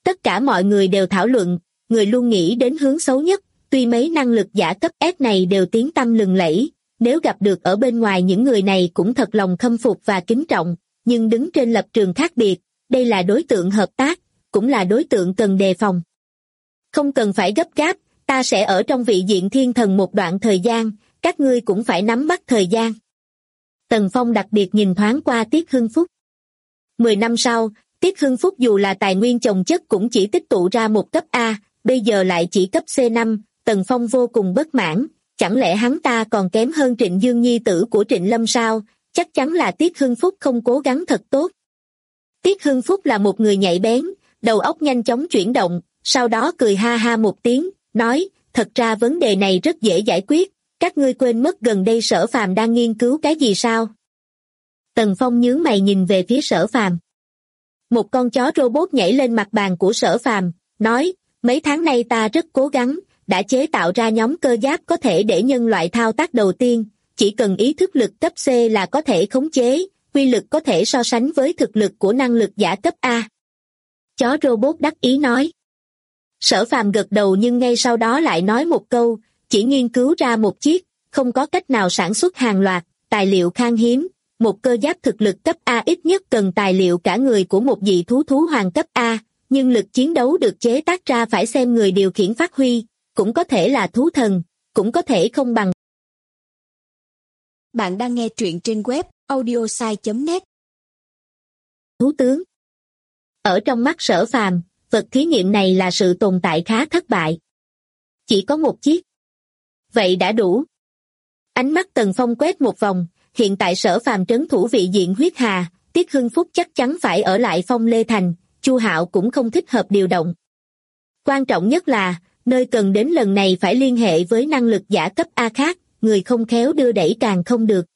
Tất cả mọi người đều thảo luận, người luôn nghĩ đến hướng xấu nhất, tuy mấy năng lực giả cấp S này đều tiếng tăm lừng lẫy, nếu gặp được ở bên ngoài những người này cũng thật lòng khâm phục và kính trọng, nhưng đứng trên lập trường khác biệt, đây là đối tượng hợp tác, cũng là đối tượng cần đề phòng. Không cần phải gấp gáp, ta sẽ ở trong vị diện thiên thần một đoạn thời gian, các ngươi cũng phải nắm bắt thời gian. Tần Phong đặc biệt nhìn thoáng qua Tiết Hưng Phúc. 10 năm sau, Tiết Hưng Phúc dù là tài nguyên chồng chất cũng chỉ tích tụ ra một cấp A, bây giờ lại chỉ cấp C5, Tần Phong vô cùng bất mãn, chẳng lẽ hắn ta còn kém hơn Trịnh Dương nhi tử của Trịnh Lâm sao? Chắc chắn là Tiết Hưng Phúc không cố gắng thật tốt. Tiết Hưng Phúc là một người nhạy bén, đầu óc nhanh chóng chuyển động, sau đó cười ha ha một tiếng, nói, thật ra vấn đề này rất dễ giải quyết, các ngươi quên mất gần đây Sở Phàm đang nghiên cứu cái gì sao? Tần Phong nhướng mày nhìn về phía Sở Phàm. Một con chó robot nhảy lên mặt bàn của Sở Phàm, nói, mấy tháng nay ta rất cố gắng, đã chế tạo ra nhóm cơ giáp có thể để nhân loại thao tác đầu tiên, chỉ cần ý thức lực cấp C là có thể khống chế, uy lực có thể so sánh với thực lực của năng lực giả cấp A. Chó robot đắc ý nói. Sở Phàm gật đầu nhưng ngay sau đó lại nói một câu, chỉ nghiên cứu ra một chiếc, không có cách nào sản xuất hàng loạt, tài liệu khan hiếm, một cơ giáp thực lực cấp A ít nhất cần tài liệu cả người của một dị thú thú hoàng cấp A, nhưng lực chiến đấu được chế tác ra phải xem người điều khiển phát huy, cũng có thể là thú thần, cũng có thể không bằng. Bạn đang nghe truyện trên web audiosai.net. Thú tướng. Ở trong mắt Sở Phàm, vật thí nghiệm này là sự tồn tại khá thất bại. Chỉ có một chiếc. Vậy đã đủ. Ánh mắt Tần Phong quét một vòng, hiện tại Sở Phàm trấn thủ vị diện huyết hà, Tiết Hưng Phúc chắc chắn phải ở lại Phong Lê Thành, Chu Hạo cũng không thích hợp điều động. Quan trọng nhất là, nơi cần đến lần này phải liên hệ với năng lực giả cấp A khác, người không khéo đưa đẩy càng không được.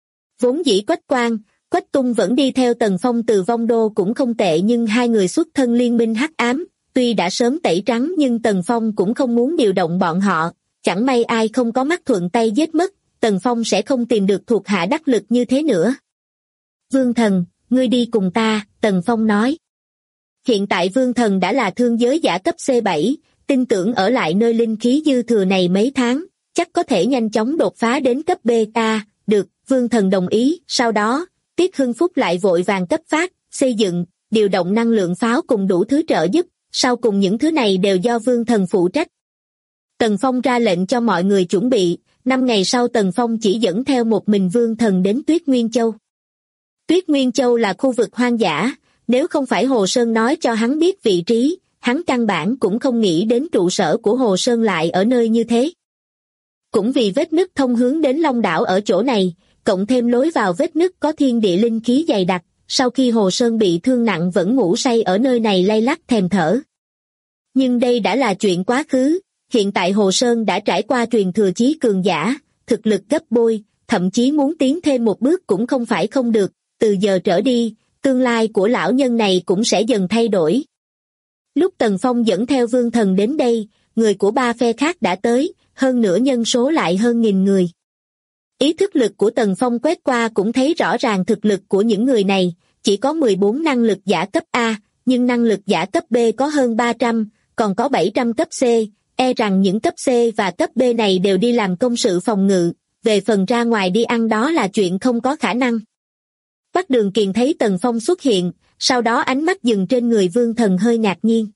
Vốn dĩ Quách Quang, Quách Tung vẫn đi theo Tần Phong từ Vong Đô cũng không tệ nhưng hai người xuất thân liên minh hắc ám, tuy đã sớm tẩy trắng nhưng Tần Phong cũng không muốn điều động bọn họ, chẳng may ai không có mắt thuận tay giết mất, Tần Phong sẽ không tìm được thuộc hạ đắc lực như thế nữa. Vương Thần, ngươi đi cùng ta, Tần Phong nói. Hiện tại Vương Thần đã là thương giới giả cấp C7, tin tưởng ở lại nơi linh khí dư thừa này mấy tháng, chắc có thể nhanh chóng đột phá đến cấp beta, được, Vương Thần đồng ý, sau đó, Tiết Hưng Phúc lại vội vàng cấp phát, xây dựng, điều động năng lượng pháo cùng đủ thứ trợ giúp, sau cùng những thứ này đều do Vương Thần phụ trách. Tần Phong ra lệnh cho mọi người chuẩn bị, 5 ngày sau Tần Phong chỉ dẫn theo một mình Vương Thần đến Tuyết Nguyên Châu. Tuyết Nguyên Châu là khu vực hoang dã, nếu không phải Hồ Sơn nói cho hắn biết vị trí, hắn căn bản cũng không nghĩ đến trụ sở của Hồ Sơn lại ở nơi như thế. Cũng vì vết nứt thông hướng đến Long Đảo ở chỗ này, cộng thêm lối vào vết nứt có thiên địa linh khí dày đặc, sau khi Hồ Sơn bị thương nặng vẫn ngủ say ở nơi này lay lắc thèm thở. Nhưng đây đã là chuyện quá khứ, hiện tại Hồ Sơn đã trải qua truyền thừa chí cường giả, thực lực gấp bội, thậm chí muốn tiến thêm một bước cũng không phải không được, từ giờ trở đi, tương lai của lão nhân này cũng sẽ dần thay đổi. Lúc Tần Phong dẫn theo Vương Thần đến đây, người của 3 phe khác đã tới, hơn nữa nhân số lại hơn 1000 người. Ý thức lực của Tần Phong quét qua cũng thấy rõ ràng thực lực của những người này, chỉ có 14 năng lực giả cấp A, nhưng năng lực giả cấp B có hơn 300, còn có 700 cấp C, e rằng những cấp C và cấp B này đều đi làm công sự phòng ngự, về phần ra ngoài đi ăn đó là chuyện không có khả năng. Bắc Đường Kiền thấy Tần Phong xuất hiện, sau đó ánh mắt dừng trên người Vương Thần hơi ngạc nhiên.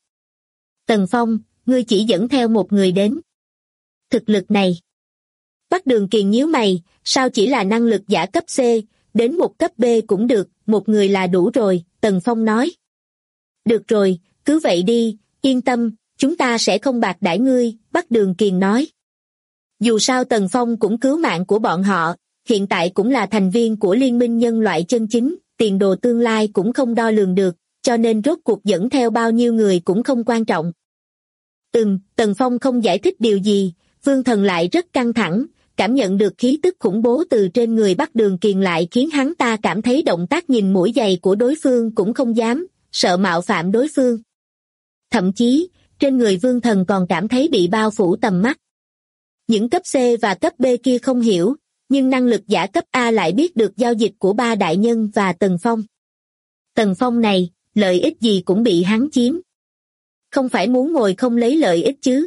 Tần Phong, ngươi chỉ dẫn theo một người đến. Thực lực này. Bắc Đường Kiền nhíu mày, sao chỉ là năng lực giả cấp C, đến một cấp B cũng được, một người là đủ rồi, Tần Phong nói. Được rồi, cứ vậy đi, yên tâm, chúng ta sẽ không bạc đãi ngươi, Bắc Đường Kiền nói. Dù sao Tần Phong cũng cứu mạng của bọn họ, hiện tại cũng là thành viên của Liên minh nhân loại chân chính, tiền đồ tương lai cũng không đo lường được, cho nên rốt cuộc dẫn theo bao nhiêu người cũng không quan trọng. Tần Phong không giải thích điều gì, Vương Thần lại rất căng thẳng, cảm nhận được khí tức khủng bố từ trên người Bắc Đường Kiền lại khiến hắn ta cảm thấy động tác nhìn mũi giày của đối phương cũng không dám, sợ mạo phạm đối phương. Thậm chí, trên người Vương Thần còn cảm thấy bị bao phủ tầm mắt. Những cấp C và cấp B kia không hiểu, nhưng năng lực giả cấp A lại biết được giao dịch của 3 đại nhân và Tần Phong. Tần Phong này, lợi ích gì cũng bị hắn chiếm. Không phải muốn ngồi không lấy lợi ích chứ.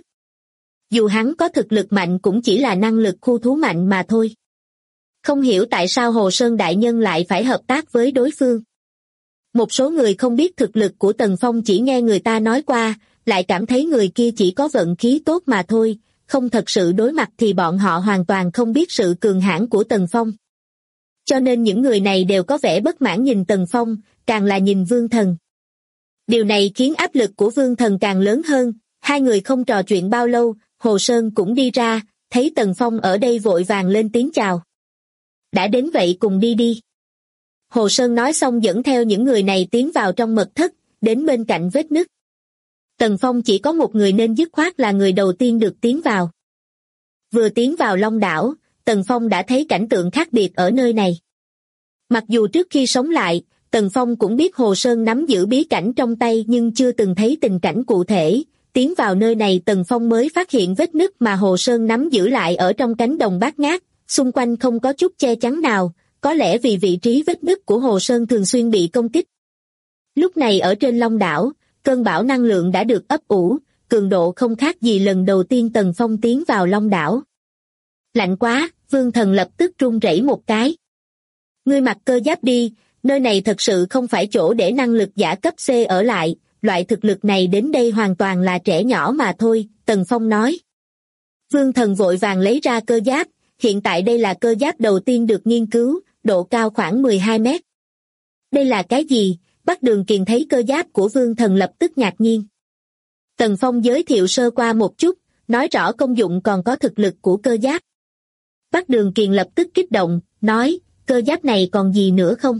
Dù hắn có thực lực mạnh cũng chỉ là năng lực khu thú mạnh mà thôi. Không hiểu tại sao Hồ Sơn đại nhân lại phải hợp tác với đối phương. Một số người không biết thực lực của Tần Phong chỉ nghe người ta nói qua, lại cảm thấy người kia chỉ có vận khí tốt mà thôi, không thật sự đối mặt thì bọn họ hoàn toàn không biết sự cường hãn của Tần Phong. Cho nên những người này đều có vẻ bất mãn nhìn Tần Phong, càng là nhìn Vương Thần. Điều này khiến áp lực của Vương Thần càng lớn hơn, hai người không trò chuyện bao lâu, Hồ Sơn cũng đi ra, thấy Tần Phong ở đây vội vàng lên tiếng chào. Đã đến vậy cùng đi đi. Hồ Sơn nói xong dẫn theo những người này tiến vào trong mật thất, đến bên cạnh vết nứt. Tần Phong chỉ có một người nên dứt khoát là người đầu tiên được tiến vào. Vừa tiến vào Long đảo, Tần Phong đã thấy cảnh tượng khác biệt ở nơi này. Mặc dù trước khi sống lại, Tần Phong cũng biết Hồ Sơn nắm giữ bí cảnh trong tay nhưng chưa từng thấy tình cảnh cụ thể. Tiến vào nơi này Tần Phong mới phát hiện vết nứt mà Hồ Sơn nắm giữ lại ở trong cánh đồng bát ngát, xung quanh không có chút che chắn nào, có lẽ vì vị trí vết nứt của Hồ Sơn thường xuyên bị công kích. Lúc này ở trên Long đảo, cơn bão năng lượng đã được ấp ủ, cường độ không khác gì lần đầu tiên Tần Phong tiến vào Long đảo. Lạnh quá, Vương Thần lập tức run rẩy một cái. Ngươi mặc cơ giáp đi, nơi này thật sự không phải chỗ để năng lực giả cấp C ở lại, loại thực lực này đến đây hoàn toàn là trẻ nhỏ mà thôi, Tần Phong nói. Vương Thần vội vàng lấy ra cơ giáp, hiện tại đây là cơ giáp đầu tiên được nghiên cứu, độ cao khoảng 12 mét. Đây là cái gì? Bắc Đường Kiền thấy cơ giáp của Vương Thần lập tức ngạc nhiên. Tần Phong giới thiệu sơ qua một chút, nói rõ công dụng còn có thực lực của cơ giáp. Bắc Đường Kiền lập tức kích động, nói, cơ giáp này còn gì nữa không?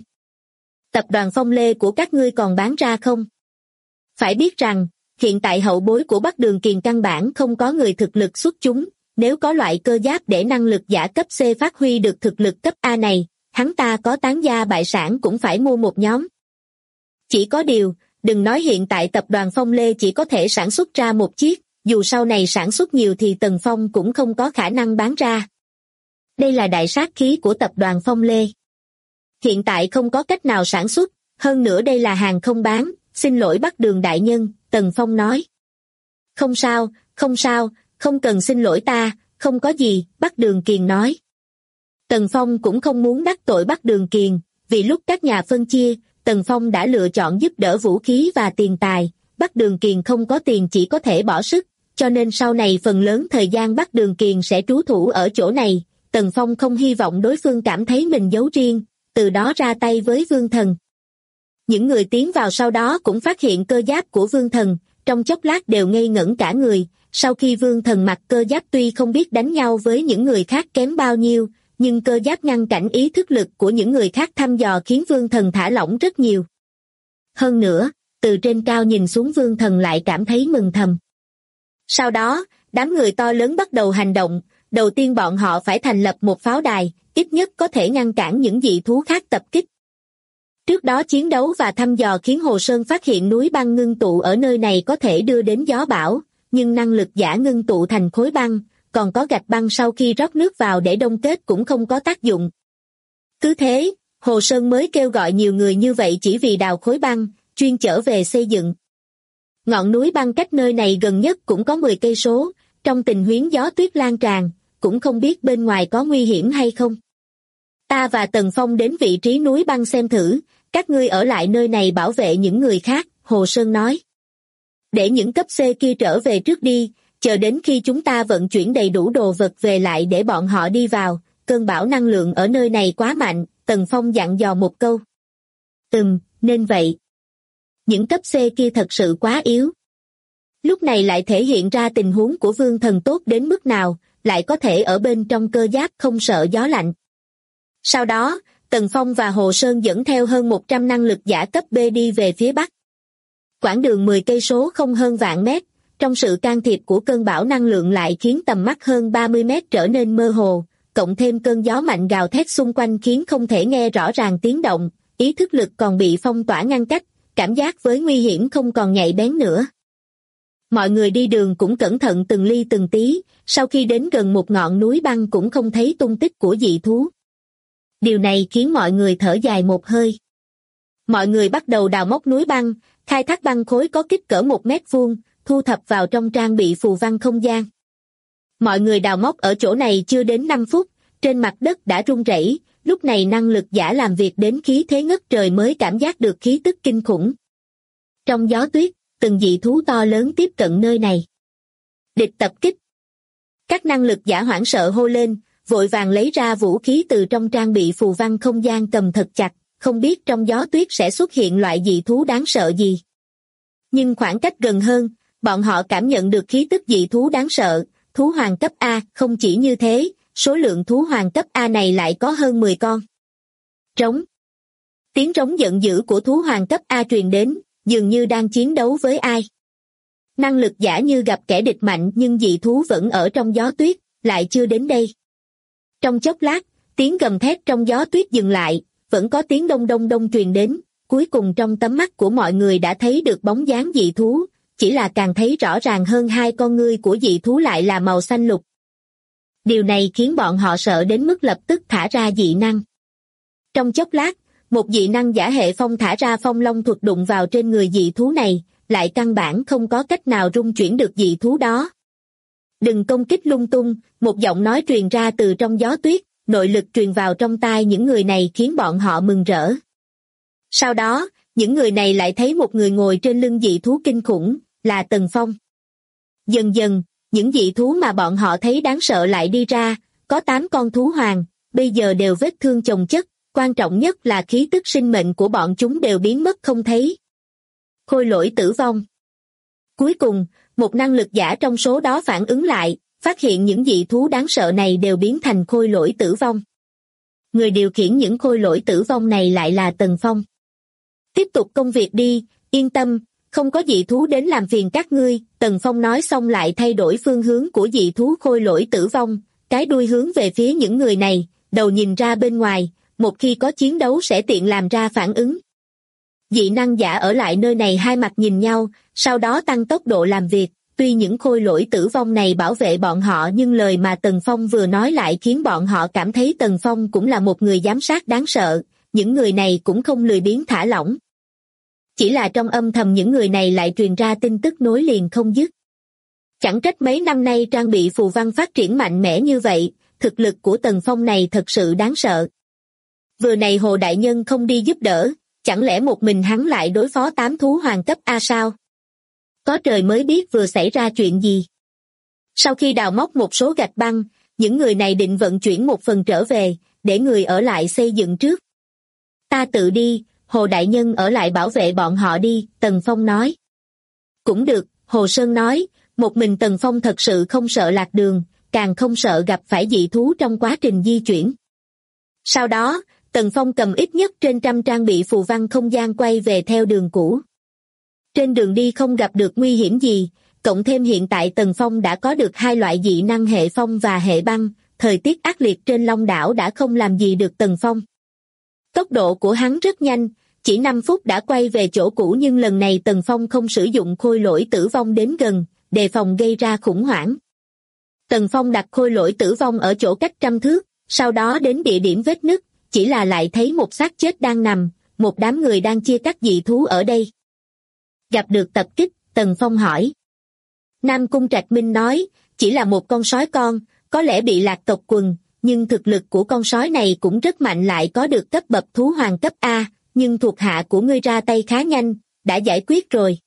Tập đoàn Phong Lê của các ngươi còn bán ra không? Phải biết rằng, hiện tại hậu bối của Bắc Đường Kiền căn bản không có người thực lực xuất chúng, nếu có loại cơ giáp để năng lực giả cấp C phát huy được thực lực cấp A này, hắn ta có tán gia bại sản cũng phải mua một nhóm. Chỉ có điều, đừng nói hiện tại tập đoàn Phong Lê chỉ có thể sản xuất ra một chiếc, dù sau này sản xuất nhiều thì Tần Phong cũng không có khả năng bán ra. Đây là đại sát khí của tập đoàn Phong Lê. Hiện tại không có cách nào sản xuất, hơn nữa đây là hàng không bán, xin lỗi Bắc Đường đại nhân, Tần Phong nói. Không sao, không sao, không cần xin lỗi ta, không có gì, Bắc Đường Kiền nói. Tần Phong cũng không muốn đắc tội Bắc Đường Kiền, vì lúc các nhà phân chia, Tần Phong đã lựa chọn giúp đỡ vũ khí và tiền tài, Bắc Đường Kiền không có tiền chỉ có thể bỏ sức, cho nên sau này phần lớn thời gian Bắc Đường Kiền sẽ trú thủ ở chỗ này, Tần Phong không hy vọng đối phương cảm thấy mình giấu riêng, từ đó ra tay với Vương Thần. Những người tiến vào sau đó cũng phát hiện cơ giáp của Vương Thần, trong chốc lát đều ngây ngẩn cả người, sau khi Vương Thần mặc cơ giáp tuy không biết đánh nhau với những người khác kém bao nhiêu, nhưng cơ giáp ngăn cản ý thức lực của những người khác thăm dò khiến Vương Thần thả lỏng rất nhiều. Hơn nữa, từ trên cao nhìn xuống Vương Thần lại cảm thấy mừng thầm. Sau đó, đám người to lớn bắt đầu hành động, đầu tiên bọn họ phải thành lập một pháo đài, ít nhất có thể ngăn cản những dị thú khác tập kích. Trước đó chiến đấu và thăm dò khiến Hồ Sơn phát hiện núi băng ngưng tụ ở nơi này có thể đưa đến gió bão, nhưng năng lực giả ngưng tụ thành khối băng, còn có gạch băng sau khi rót nước vào để đông kết cũng không có tác dụng. Cứ thế, Hồ Sơn mới kêu gọi nhiều người như vậy chỉ vì đào khối băng, chuyên chở về xây dựng. Ngọn núi băng cách nơi này gần nhất cũng có 10 cây số, trong tình huống gió tuyết lan tràn, cũng không biết bên ngoài có nguy hiểm hay không. Ta và Tần Phong đến vị trí núi băng xem thử, các ngươi ở lại nơi này bảo vệ những người khác, Hồ Sơn nói. Để những cấp C kia trở về trước đi, chờ đến khi chúng ta vận chuyển đầy đủ đồ vật về lại để bọn họ đi vào, cơn bão năng lượng ở nơi này quá mạnh, Tần Phong dặn dò một câu. Nên vậy. Những cấp C kia thật sự quá yếu. Lúc này lại thể hiện ra tình huống của Vương Thần tốt đến mức nào, lại có thể ở bên trong cơ giáp không sợ gió lạnh. Sau đó, Tần Phong và Hồ Sơn dẫn theo hơn 100 năng lực giả cấp B đi về phía Bắc. Quãng đường 10 cây số không hơn vạn mét, trong sự can thiệp của cơn bão năng lượng lại khiến tầm mắt hơn 30 mét trở nên mơ hồ, cộng thêm cơn gió mạnh gào thét xung quanh khiến không thể nghe rõ ràng tiếng động, ý thức lực còn bị phong tỏa ngăn cách, cảm giác với nguy hiểm không còn nhạy bén nữa. Mọi người đi đường cũng cẩn thận từng ly từng tí, sau khi đến gần một ngọn núi băng cũng không thấy tung tích của dị thú. Điều này khiến mọi người thở dài một hơi. Mọi người bắt đầu đào móc núi băng, khai thác băng khối có kích cỡ 1 mét vuông, thu thập vào trong trang bị phù văn không gian. Mọi người đào móc ở chỗ này chưa đến 5 phút, trên mặt đất đã rung rẩy, lúc này năng lực giả làm việc đến khí thế ngất trời mới cảm giác được khí tức kinh khủng. Trong gió tuyết, từng dị thú to lớn tiếp cận nơi này. Địch tập kích. Các năng lực giả hoảng sợ hô lên, vội vàng lấy ra vũ khí từ trong trang bị phù văn không gian cầm thật chặt, không biết trong gió tuyết sẽ xuất hiện loại dị thú đáng sợ gì. Nhưng khoảng cách gần hơn, bọn họ cảm nhận được khí tức dị thú đáng sợ, thú hoàng cấp A. Không chỉ như thế, số lượng thú hoàng cấp A này lại có hơn 10 con. Trống. Tiếng trống giận dữ của thú hoàng cấp A truyền đến, dường như đang chiến đấu với ai. Năng lực giả như gặp kẻ địch mạnh nhưng dị thú vẫn ở trong gió tuyết, lại chưa đến đây. Trong chốc lát, tiếng gầm thét trong gió tuyết dừng lại, vẫn có tiếng đông đông đông truyền đến, cuối cùng trong tấm mắt của mọi người đã thấy được bóng dáng dị thú, chỉ là càng thấy rõ ràng hơn hai con ngươi của dị thú lại là màu xanh lục. Điều này khiến bọn họ sợ đến mức lập tức thả ra dị năng. Trong chốc lát, một dị năng giả hệ phong thả ra phong long thuật đụng vào trên người dị thú này, lại căn bản không có cách nào rung chuyển được dị thú đó. Đừng công kích lung tung, một giọng nói truyền ra từ trong gió tuyết, nội lực truyền vào trong tai những người này khiến bọn họ mừng rỡ. Sau đó, những người này lại thấy một người ngồi trên lưng dị thú kinh khủng, là Tần Phong. Dần dần, những dị thú mà bọn họ thấy đáng sợ lại đi ra, có 8 con thú hoàng, bây giờ đều vết thương chồng chất, quan trọng nhất là khí tức sinh mệnh của bọn chúng đều biến mất không thấy. Khôi lỗi tử vong. Cuối cùng, một năng lực giả trong số đó phản ứng lại, phát hiện những dị thú đáng sợ này đều biến thành khôi lỗi tử vong. Người điều khiển những khôi lỗi tử vong này lại là Tần Phong. Tiếp tục công việc đi, yên tâm, không có dị thú đến làm phiền các ngươi, Tần Phong nói xong lại thay đổi phương hướng của dị thú khôi lỗi tử vong, cái đuôi hướng về phía những người này, đầu nhìn ra bên ngoài, một khi có chiến đấu sẽ tiện làm ra phản ứng. Dị năng giả ở lại nơi này hai mặt nhìn nhau, sau đó tăng tốc độ làm việc, tuy những khôi lỗi tử vong này bảo vệ bọn họ nhưng lời mà Tần Phong vừa nói lại khiến bọn họ cảm thấy Tần Phong cũng là một người giám sát đáng sợ, những người này cũng không lười biếng thả lỏng. Chỉ là trong âm thầm những người này lại truyền ra tin tức nối liền không dứt. Chẳng trách mấy năm nay trang bị phù văn phát triển mạnh mẽ như vậy, thực lực của Tần Phong này thật sự đáng sợ. Vừa này Hồ Đại Nhân không đi giúp đỡ, chẳng lẽ một mình hắn lại đối phó 8 thú hoàng cấp A sao? Có trời mới biết vừa xảy ra chuyện gì. Sau khi đào móc một số gạch băng, những người này định vận chuyển một phần trở về, để người ở lại xây dựng trước. Ta tự đi, Hồ Đại Nhân ở lại bảo vệ bọn họ đi, Tần Phong nói. Cũng được, Hồ Sơn nói, một mình Tần Phong thật sự không sợ lạc đường, càng không sợ gặp phải dị thú trong quá trình di chuyển. Sau đó, Tần Phong cầm ít nhất trên 100 trang bị phù văn không gian quay về theo đường cũ. Trên đường đi không gặp được nguy hiểm gì, cộng thêm hiện tại Tần Phong đã có được 2 loại dị năng hệ phong và hệ băng, thời tiết ác liệt trên Long đảo đã không làm gì được Tần Phong. Tốc độ của hắn rất nhanh, chỉ 5 phút đã quay về chỗ cũ nhưng lần này Tần Phong không sử dụng khôi lỗi tử vong đến gần, đề phòng gây ra khủng hoảng. Tần Phong đặt khôi lỗi tử vong ở chỗ cách 100 thước, sau đó đến địa điểm vết nứt, chỉ là lại thấy một xác chết đang nằm, một đám người đang chia cắt dị thú ở đây. Gặp được tập kích, Tần Phong hỏi. Nam Cung Trạch Minh nói, chỉ là một con sói con, có lẽ bị lạc tộc quần, nhưng thực lực của con sói này cũng rất mạnh lại có được cấp bậc thú hoàng cấp A, nhưng thuộc hạ của ngươi ra tay khá nhanh, đã giải quyết rồi.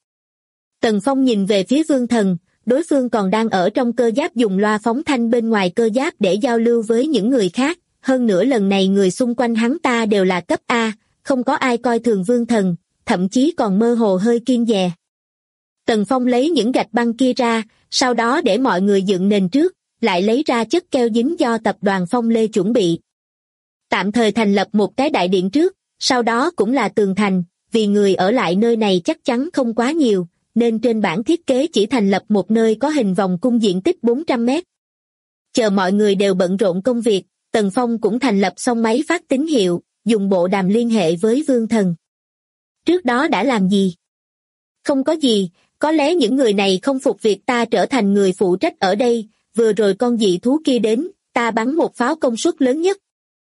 Tần Phong nhìn về phía Vương Thần, đối phương còn đang ở trong cơ giáp dùng loa phóng thanh bên ngoài cơ giáp để giao lưu với những người khác, hơn nữa lần này người xung quanh hắn ta đều là cấp A, không có ai coi thường Vương Thần, thậm chí còn mơ hồ hơi kiêng dè. Tần Phong lấy những gạch băng kia ra, sau đó để mọi người dựng nền trước, lại lấy ra chất keo dính do tập đoàn Phong Lê chuẩn bị. Tạm thời thành lập một cái đại điện trước, sau đó cũng là tường thành, vì người ở lại nơi này chắc chắn không quá nhiều, nên trên bản thiết kế chỉ thành lập một nơi có hình vòng cung diện tích 400 mét. Chờ mọi người đều bận rộn công việc, Tần Phong cũng thành lập xong máy phát tín hiệu, dùng bộ đàm liên hệ với Vương Thần. Trước đó đã làm gì? Không có gì, có lẽ những người này không phục việc ta trở thành người phụ trách ở đây, vừa rồi con dị thú kia đến, ta bắn một pháo công suất lớn nhất.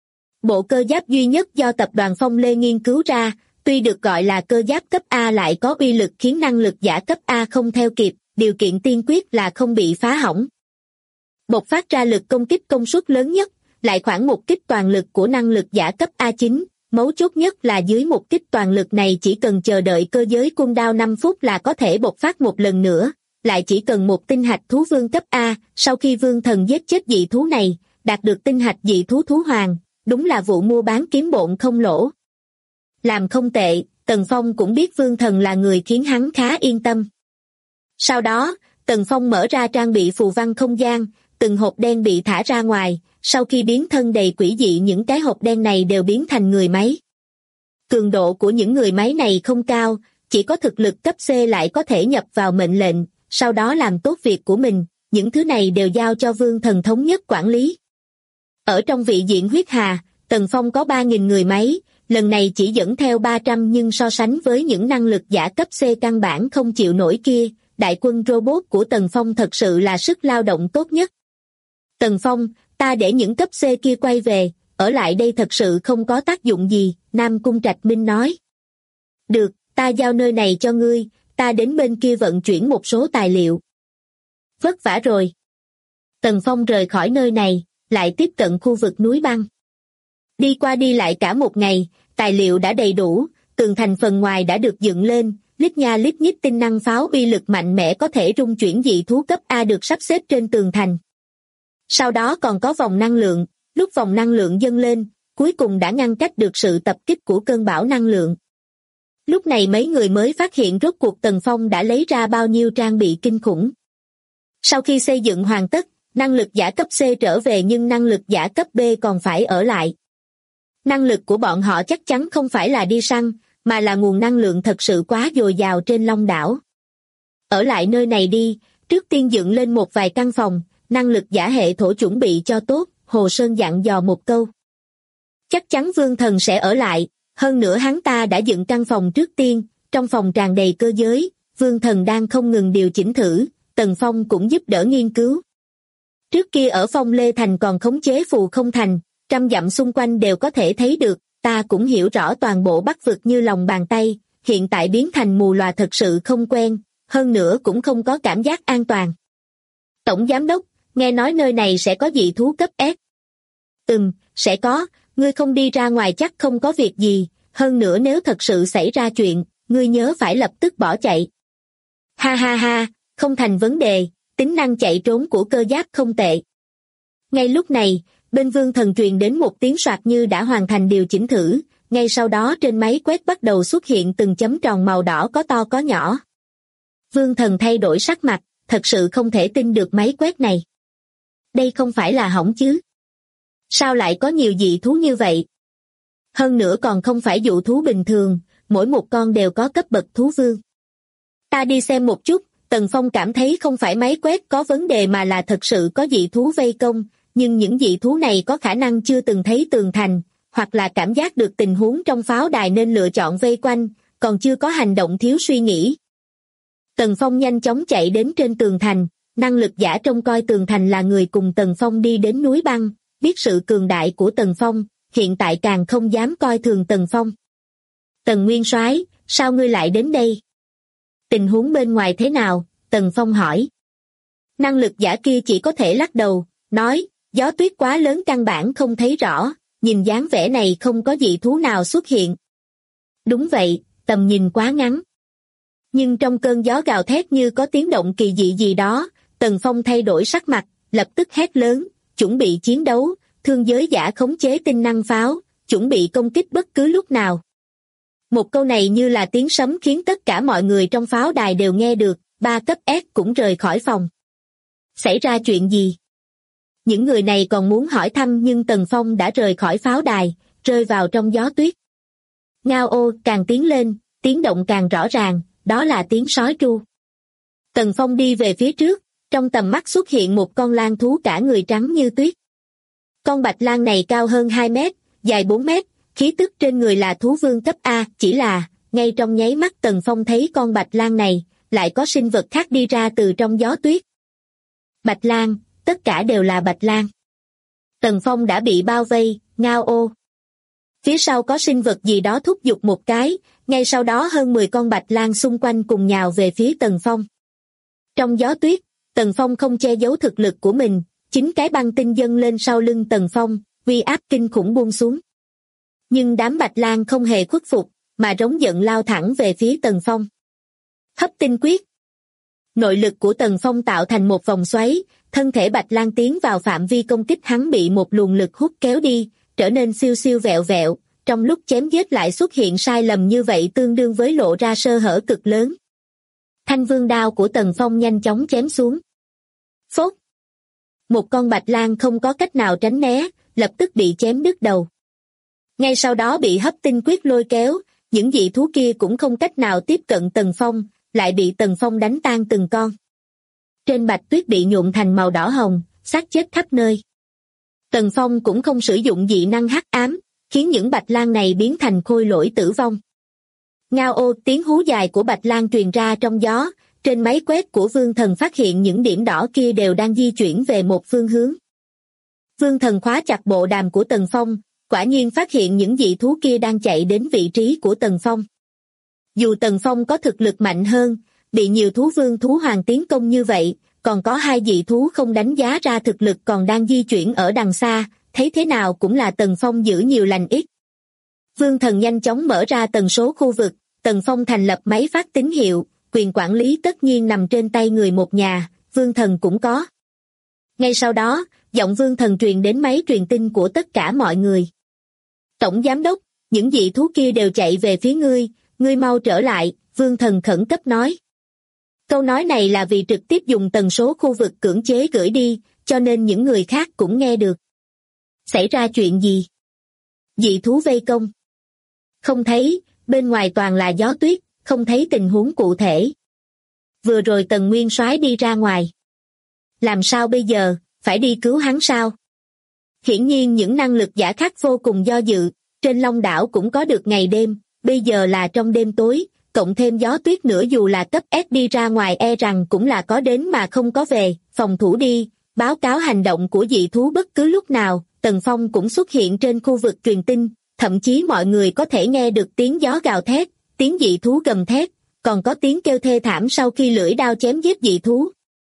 Bộ cơ giáp duy nhất do tập đoàn Phong Lê nghiên cứu ra, tuy được gọi là cơ giáp cấp A lại có uy lực khiến năng lực giả cấp A không theo kịp, điều kiện tiên quyết là không bị phá hỏng. Bộc phát ra lực công kích công suất lớn nhất, lại khoảng một kích toàn lực của năng lực giả cấp A9, mấu chốt nhất là dưới một kích toàn lực này chỉ cần chờ đợi cơ giới cung đao 5 phút là có thể bộc phát một lần nữa, lại chỉ cần một tinh hạch thú vương cấp A, sau khi vương thần giết chết dị thú này, đạt được tinh hạch dị thú thú hoàng, đúng là vụ mua bán kiếm bộn không lỗ. Làm không tệ, Tần Phong cũng biết vương thần là người khiến hắn khá yên tâm. Sau đó, Tần Phong mở ra trang bị phù văn không gian, từng hộp đen bị thả ra ngoài, sau khi biến thân đầy quỷ dị những cái hộp đen này đều biến thành người máy. Cường độ của những người máy này không cao, chỉ có thực lực cấp C lại có thể nhập vào mệnh lệnh, sau đó làm tốt việc của mình, những thứ này đều giao cho vương thần thống nhất quản lý. Ở trong vị diện huyết hà, Tần Phong có 3.000 người máy, lần này chỉ dẫn theo 300 nhưng so sánh với những năng lực giả cấp C căn bản không chịu nổi kia, đại quân robot của Tần Phong thật sự là sức lao động tốt nhất. Tần Phong, ta để những cấp C kia quay về, ở lại đây thật sự không có tác dụng gì, Nam Cung Trạch Minh nói. Được, ta giao nơi này cho ngươi, ta đến bên kia vận chuyển một số tài liệu. Vất vả rồi. Tần Phong rời khỏi nơi này, lại tiếp cận khu vực núi băng. Đi qua đi lại cả một ngày, tài liệu đã đầy đủ, tường thành phần ngoài đã được dựng lên, lít nha lít nhít tinh năng pháo uy lực mạnh mẽ có thể rung chuyển dị thú cấp A được sắp xếp trên tường thành. Sau đó còn có vòng năng lượng, lúc vòng năng lượng dâng lên, cuối cùng đã ngăn cách được sự tập kích của cơn bão năng lượng. Lúc này mấy người mới phát hiện rốt cuộc Tần Phong đã lấy ra bao nhiêu trang bị kinh khủng. Sau khi xây dựng hoàn tất, năng lực giả cấp C trở về nhưng năng lực giả cấp B còn phải ở lại. Năng lực của bọn họ chắc chắn không phải là đi săn, mà là nguồn năng lượng thật sự quá dồi dào trên Long đảo. Ở lại nơi này đi, trước tiên dựng lên một vài căn phòng, năng lực giả hệ thổ chuẩn bị cho tốt, Hồ Sơn dặn dò một câu. Chắc chắn vương thần sẽ ở lại, hơn nữa hắn ta đã dựng căn phòng trước tiên, trong phòng tràn đầy cơ giới, vương thần đang không ngừng điều chỉnh thử, Tần Phong cũng giúp đỡ nghiên cứu. Trước kia ở Phong Lê Thành còn khống chế phù không thành, 100 dặm xung quanh đều có thể thấy được, ta cũng hiểu rõ toàn bộ Bắc vực như lòng bàn tay, hiện tại biến thành mù lòa thật sự không quen, hơn nữa cũng không có cảm giác an toàn. Tổng giám đốc, nghe nói nơi này sẽ có dị thú cấp S. Sẽ có, ngươi không đi ra ngoài chắc không có việc gì, hơn nữa nếu thật sự xảy ra chuyện, ngươi nhớ phải lập tức bỏ chạy. Ha ha ha, không thành vấn đề, tính năng chạy trốn của cơ giáp không tệ. Ngay lúc này, bên vương thần truyền đến một tiếng soạt như đã hoàn thành điều chỉnh thử, ngay sau đó trên máy quét bắt đầu xuất hiện từng chấm tròn màu đỏ có to có nhỏ. Vương thần thay đổi sắc mặt, thật sự không thể tin được máy quét này. Đây không phải là hỏng chứ? Sao lại có nhiều dị thú như vậy? Hơn nữa còn không phải dụ thú bình thường, mỗi một con đều có cấp bậc thú vương. Ta đi xem một chút, Tần Phong cảm thấy không phải máy quét có vấn đề mà là thật sự có dị thú vây công, nhưng những dị thú này có khả năng chưa từng thấy tường thành, hoặc là cảm giác được tình huống trong pháo đài nên lựa chọn vây quanh, còn chưa có hành động thiếu suy nghĩ. Tần Phong nhanh chóng chạy đến trên tường thành, năng lực giả trông coi tường thành là người cùng Tần Phong đi đến núi băng, biết sự cường đại của Tần Phong, hiện tại càng không dám coi thường Tần Phong. Tần Nguyên Soái, sao ngươi lại đến đây? Tình huống bên ngoài thế nào? Tần Phong hỏi. Năng lực giả kia chỉ có thể lắc đầu, nói, gió tuyết quá lớn căn bản không thấy rõ, nhìn dáng vẻ này không có dị thú nào xuất hiện. Đúng vậy, tầm nhìn quá ngắn. Nhưng trong cơn gió gào thét như có tiếng động kỳ dị gì đó, Tần Phong thay đổi sắc mặt, lập tức hét lớn, chuẩn bị chiến đấu, thương giới giả khống chế tinh năng pháo, chuẩn bị công kích bất cứ lúc nào. Một câu này như là tiếng sấm khiến tất cả mọi người trong pháo đài đều nghe được, 3 cấp S cũng rời khỏi phòng. Xảy ra chuyện gì? Những người này còn muốn hỏi thăm nhưng Tần Phong đã rời khỏi pháo đài, rơi vào trong gió tuyết. Ngao ô càng tiến lên, tiếng động càng rõ ràng, đó là tiếng sói tru. Tần Phong đi về phía trước, trong tầm mắt xuất hiện một con lang thú cả người trắng như tuyết. Con bạch lang này cao hơn 2 mét, dài 4 mét, khí tức trên người là thú vương cấp A, chỉ là, ngay trong nháy mắt Tần Phong thấy con bạch lang này, lại có sinh vật khác đi ra từ trong gió tuyết. Bạch lang, tất cả đều là bạch lang. Tần Phong đã bị bao vây, ngao ô. Phía sau có sinh vật gì đó thúc giục một cái, ngay sau đó hơn 10 con bạch lang xung quanh cùng nhào về phía Tần Phong. Trong gió tuyết, Tần Phong không che giấu thực lực của mình, chính cái băng tinh dâng lên sau lưng Tần Phong, uy áp kinh khủng buông xuống. Nhưng đám Bạch Lang không hề khuất phục, mà rống giận lao thẳng về phía Tần Phong. Hấp tinh quyết. Nội lực của Tần Phong tạo thành một vòng xoáy, thân thể Bạch Lang tiến vào phạm vi công kích hắn bị một luồng lực hút kéo đi, trở nên siêu siêu vẹo vẹo, trong lúc chém giết lại xuất hiện sai lầm như vậy tương đương với lộ ra sơ hở cực lớn. Thanh vương đao của Tần Phong nhanh chóng chém xuống. Phốt! Một con Bạch Lang không có cách nào tránh né, lập tức bị chém đứt đầu. Ngay sau đó bị hấp tinh quyết lôi kéo, những dị thú kia cũng không cách nào tiếp cận Tần Phong, lại bị Tần Phong đánh tan từng con. Trên bạch tuyết bị nhuộm thành màu đỏ hồng, xác chết khắp nơi. Tần Phong cũng không sử dụng dị năng hắc ám, khiến những Bạch Lang này biến thành khôi lỗi tử vong. Ngao ô, tiếng hú dài của Bạch Lang truyền ra trong gió, trên máy quét của Vương Thần phát hiện những điểm đỏ kia đều đang di chuyển về một phương hướng. Vương Thần khóa chặt bộ đàm của Tần Phong, quả nhiên phát hiện những dị thú kia đang chạy đến vị trí của Tần Phong. Dù Tần Phong có thực lực mạnh hơn, bị nhiều thú vương thú hoàng tiến công như vậy, còn có hai dị thú không đánh giá ra thực lực còn đang di chuyển ở đằng xa, thấy thế nào cũng là Tần Phong giữ nhiều lành ít. Vương Thần nhanh chóng mở ra tần số khu vực, Tần Phong thành lập máy phát tín hiệu, quyền quản lý tất nhiên nằm trên tay người một nhà, Vương Thần cũng có. Ngay sau đó, giọng Vương Thần truyền đến máy truyền tin của tất cả mọi người. Tổng giám đốc, những dị thú kia đều chạy về phía ngươi mau trở lại, Vương Thần khẩn cấp nói. Câu nói này là vì trực tiếp dùng tần số khu vực cưỡng chế gửi đi, cho nên những người khác cũng nghe được. Xảy ra chuyện gì? Dị thú vây công. Không thấy, bên ngoài toàn là gió tuyết, không thấy tình huống cụ thể. Vừa rồi Tần Nguyên Soái đi ra ngoài. Làm sao bây giờ, phải đi cứu hắn sao? Hiển nhiên những năng lực giả khác vô cùng do dự, trên Long đảo cũng có được ngày đêm, bây giờ là trong đêm tối, cộng thêm gió tuyết nữa dù là cấp S đi ra ngoài e rằng cũng là có đến mà không có về, phòng thủ đi, báo cáo hành động của dị thú bất cứ lúc nào, Tần Phong cũng xuất hiện trên khu vực truyền tin, thậm chí mọi người có thể nghe được tiếng gió gào thét, tiếng dị thú gầm thét, còn có tiếng kêu thê thảm sau khi lưỡi đao chém giết dị thú.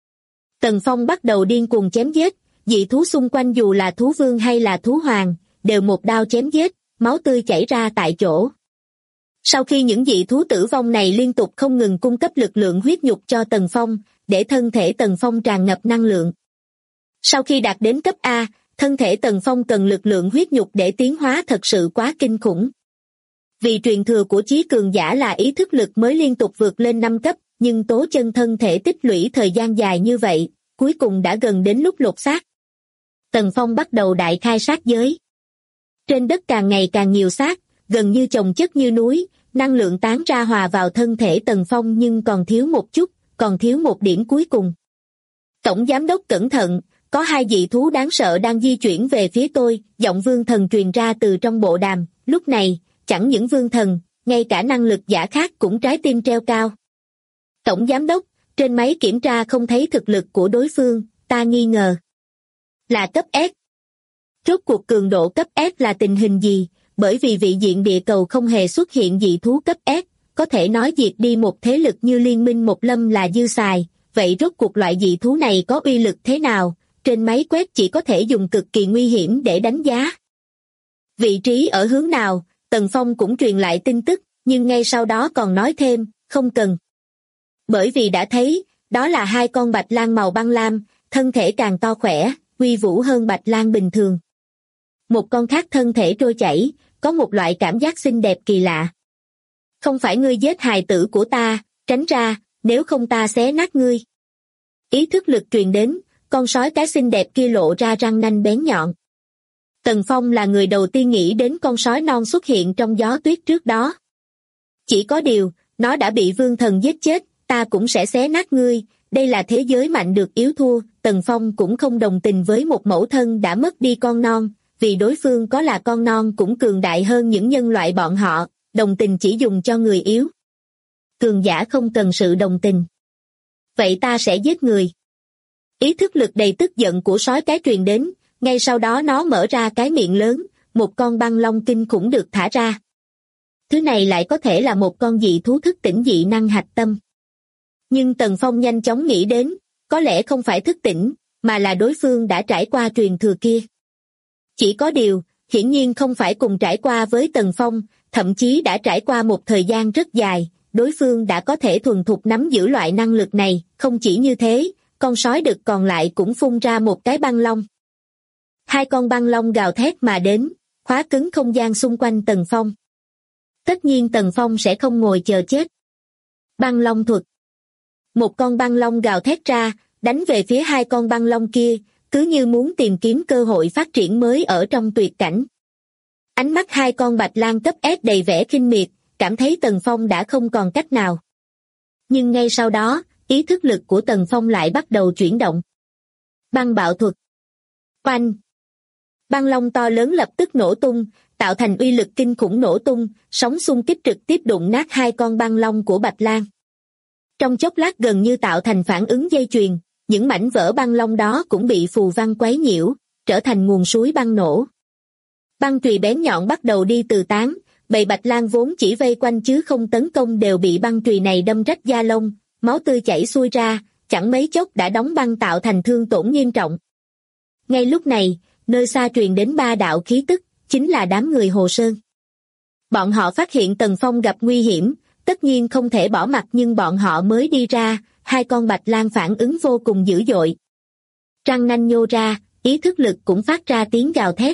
Tần Phong bắt đầu điên cuồng chém giết, dị thú xung quanh dù là thú vương hay là thú hoàng, đều một đao chém giết, máu tươi chảy ra tại chỗ. Sau khi những dị thú tử vong này liên tục không ngừng cung cấp lực lượng huyết nhục cho Tần Phong, để thân thể Tần Phong tràn ngập năng lượng. Sau khi đạt đến cấp A, thân thể Tần Phong cần lực lượng huyết nhục để tiến hóa thật sự quá kinh khủng. Vì truyền thừa của chí cường giả là ý thức lực mới liên tục vượt lên 5 cấp, nhưng tố chân thân thể tích lũy thời gian dài như vậy, cuối cùng đã gần đến lúc lột xác. Tần Phong bắt đầu đại khai sát giới. Trên đất càng ngày càng nhiều xác, gần như chồng chất như núi, năng lượng tán ra hòa vào thân thể Tần Phong nhưng còn thiếu một chút, còn thiếu một điểm cuối cùng. Tổng giám đốc cẩn thận, có hai dị thú đáng sợ đang di chuyển về phía tôi, giọng Vương Thần truyền ra từ trong bộ đàm, lúc này, chẳng những Vương Thần, ngay cả năng lực giả khác cũng trái tim treo cao. Tổng giám đốc, trên máy kiểm tra không thấy thực lực của đối phương, ta nghi ngờ. Là cấp S. Rốt cuộc cường độ cấp S là tình hình gì? Bởi vì vị diện địa cầu không hề xuất hiện dị thú cấp S, có thể nói diệt đi một thế lực như Liên minh Một Lâm là dư xài, vậy rốt cuộc loại dị thú này có uy lực thế nào? Trên máy quét chỉ có thể dùng cực kỳ nguy hiểm để đánh giá. Vị trí ở hướng nào, Tần Phong cũng truyền lại tin tức, nhưng ngay sau đó còn nói thêm, không cần. Bởi vì đã thấy, đó là hai con Bạch Lang màu băng lam, thân thể càng to khỏe, uy vũ hơn Bạch Lang bình thường. Một con khác thân thể trôi chảy, có một loại cảm giác xinh đẹp kỳ lạ. Không phải ngươi giết hài tử của ta, tránh ra, nếu không ta xé nát ngươi. Ý thức lực truyền đến, con sói cái xinh đẹp kia lộ ra răng nanh bén nhọn. Tần Phong là người đầu tiên nghĩ đến con sói non xuất hiện trong gió tuyết trước đó. Chỉ có điều, nó đã bị Vương Thần giết chết, ta cũng sẽ xé nát ngươi, đây là thế giới mạnh được yếu thua, Tần Phong cũng không đồng tình với một mẫu thân đã mất đi con non, vì đối phương có là con non cũng cường đại hơn những nhân loại bọn họ, đồng tình chỉ dùng cho người yếu. Cường giả không cần sự đồng tình. Vậy ta sẽ giết người. Ý thức lực đầy tức giận của sói cái truyền đến, ngay sau đó nó mở ra cái miệng lớn, một con băng long kinh khủng được thả ra. Thứ này lại có thể là một con dị thú thức tỉnh dị năng hạch tâm. Nhưng Tần Phong nhanh chóng nghĩ đến, có lẽ không phải thức tỉnh, mà là đối phương đã trải qua truyền thừa kia. Chỉ có điều, hiển nhiên không phải cùng trải qua với Tần Phong, thậm chí đã trải qua một thời gian rất dài, đối phương đã có thể thuần thục nắm giữ loại năng lực này, không chỉ như thế, con sói đực còn lại cũng phun ra một cái băng long. Hai con băng long gào thét mà đến, khóa cứng không gian xung quanh Tần Phong. Tất nhiên Tần Phong sẽ không ngồi chờ chết. Băng long thuật. Một con băng long gào thét ra, đánh về phía hai con băng long kia, cứ như muốn tìm kiếm cơ hội phát triển mới ở trong tuyệt cảnh. Ánh mắt hai con bạch lang cấp S đầy vẻ khinh miệt, cảm thấy Tần Phong đã không còn cách nào. Nhưng ngay sau đó, ý thức lực của Tần Phong lại bắt đầu chuyển động. Băng bạo thuật. Oanh! Băng long to lớn lập tức nổ tung, tạo thành uy lực kinh khủng nổ tung, sóng xung kích trực tiếp đụng nát hai con băng long của bạch lang. Trong chốc lát gần như tạo thành phản ứng dây chuyền, những mảnh vỡ băng long đó cũng bị phù văn quấy nhiễu, trở thành nguồn suối băng nổ. Băng chùy bén nhọn bắt đầu đi từ tán, bầy bạch lang vốn chỉ vây quanh chứ không tấn công đều bị băng chùy này đâm rách da lông, máu tươi chảy xuôi ra, chẳng mấy chốc đã đóng băng tạo thành thương tổn nghiêm trọng. Ngay lúc này, nơi xa truyền đến ba đạo khí tức, chính là đám người Hồ Sơn. Bọn họ phát hiện Tần Phong gặp nguy hiểm, tất nhiên không thể bỏ mặc nhưng bọn họ mới đi ra, hai con bạch lang phản ứng vô cùng dữ dội. Răng nanh nhô ra, ý thức lực cũng phát ra tiếng gào thét.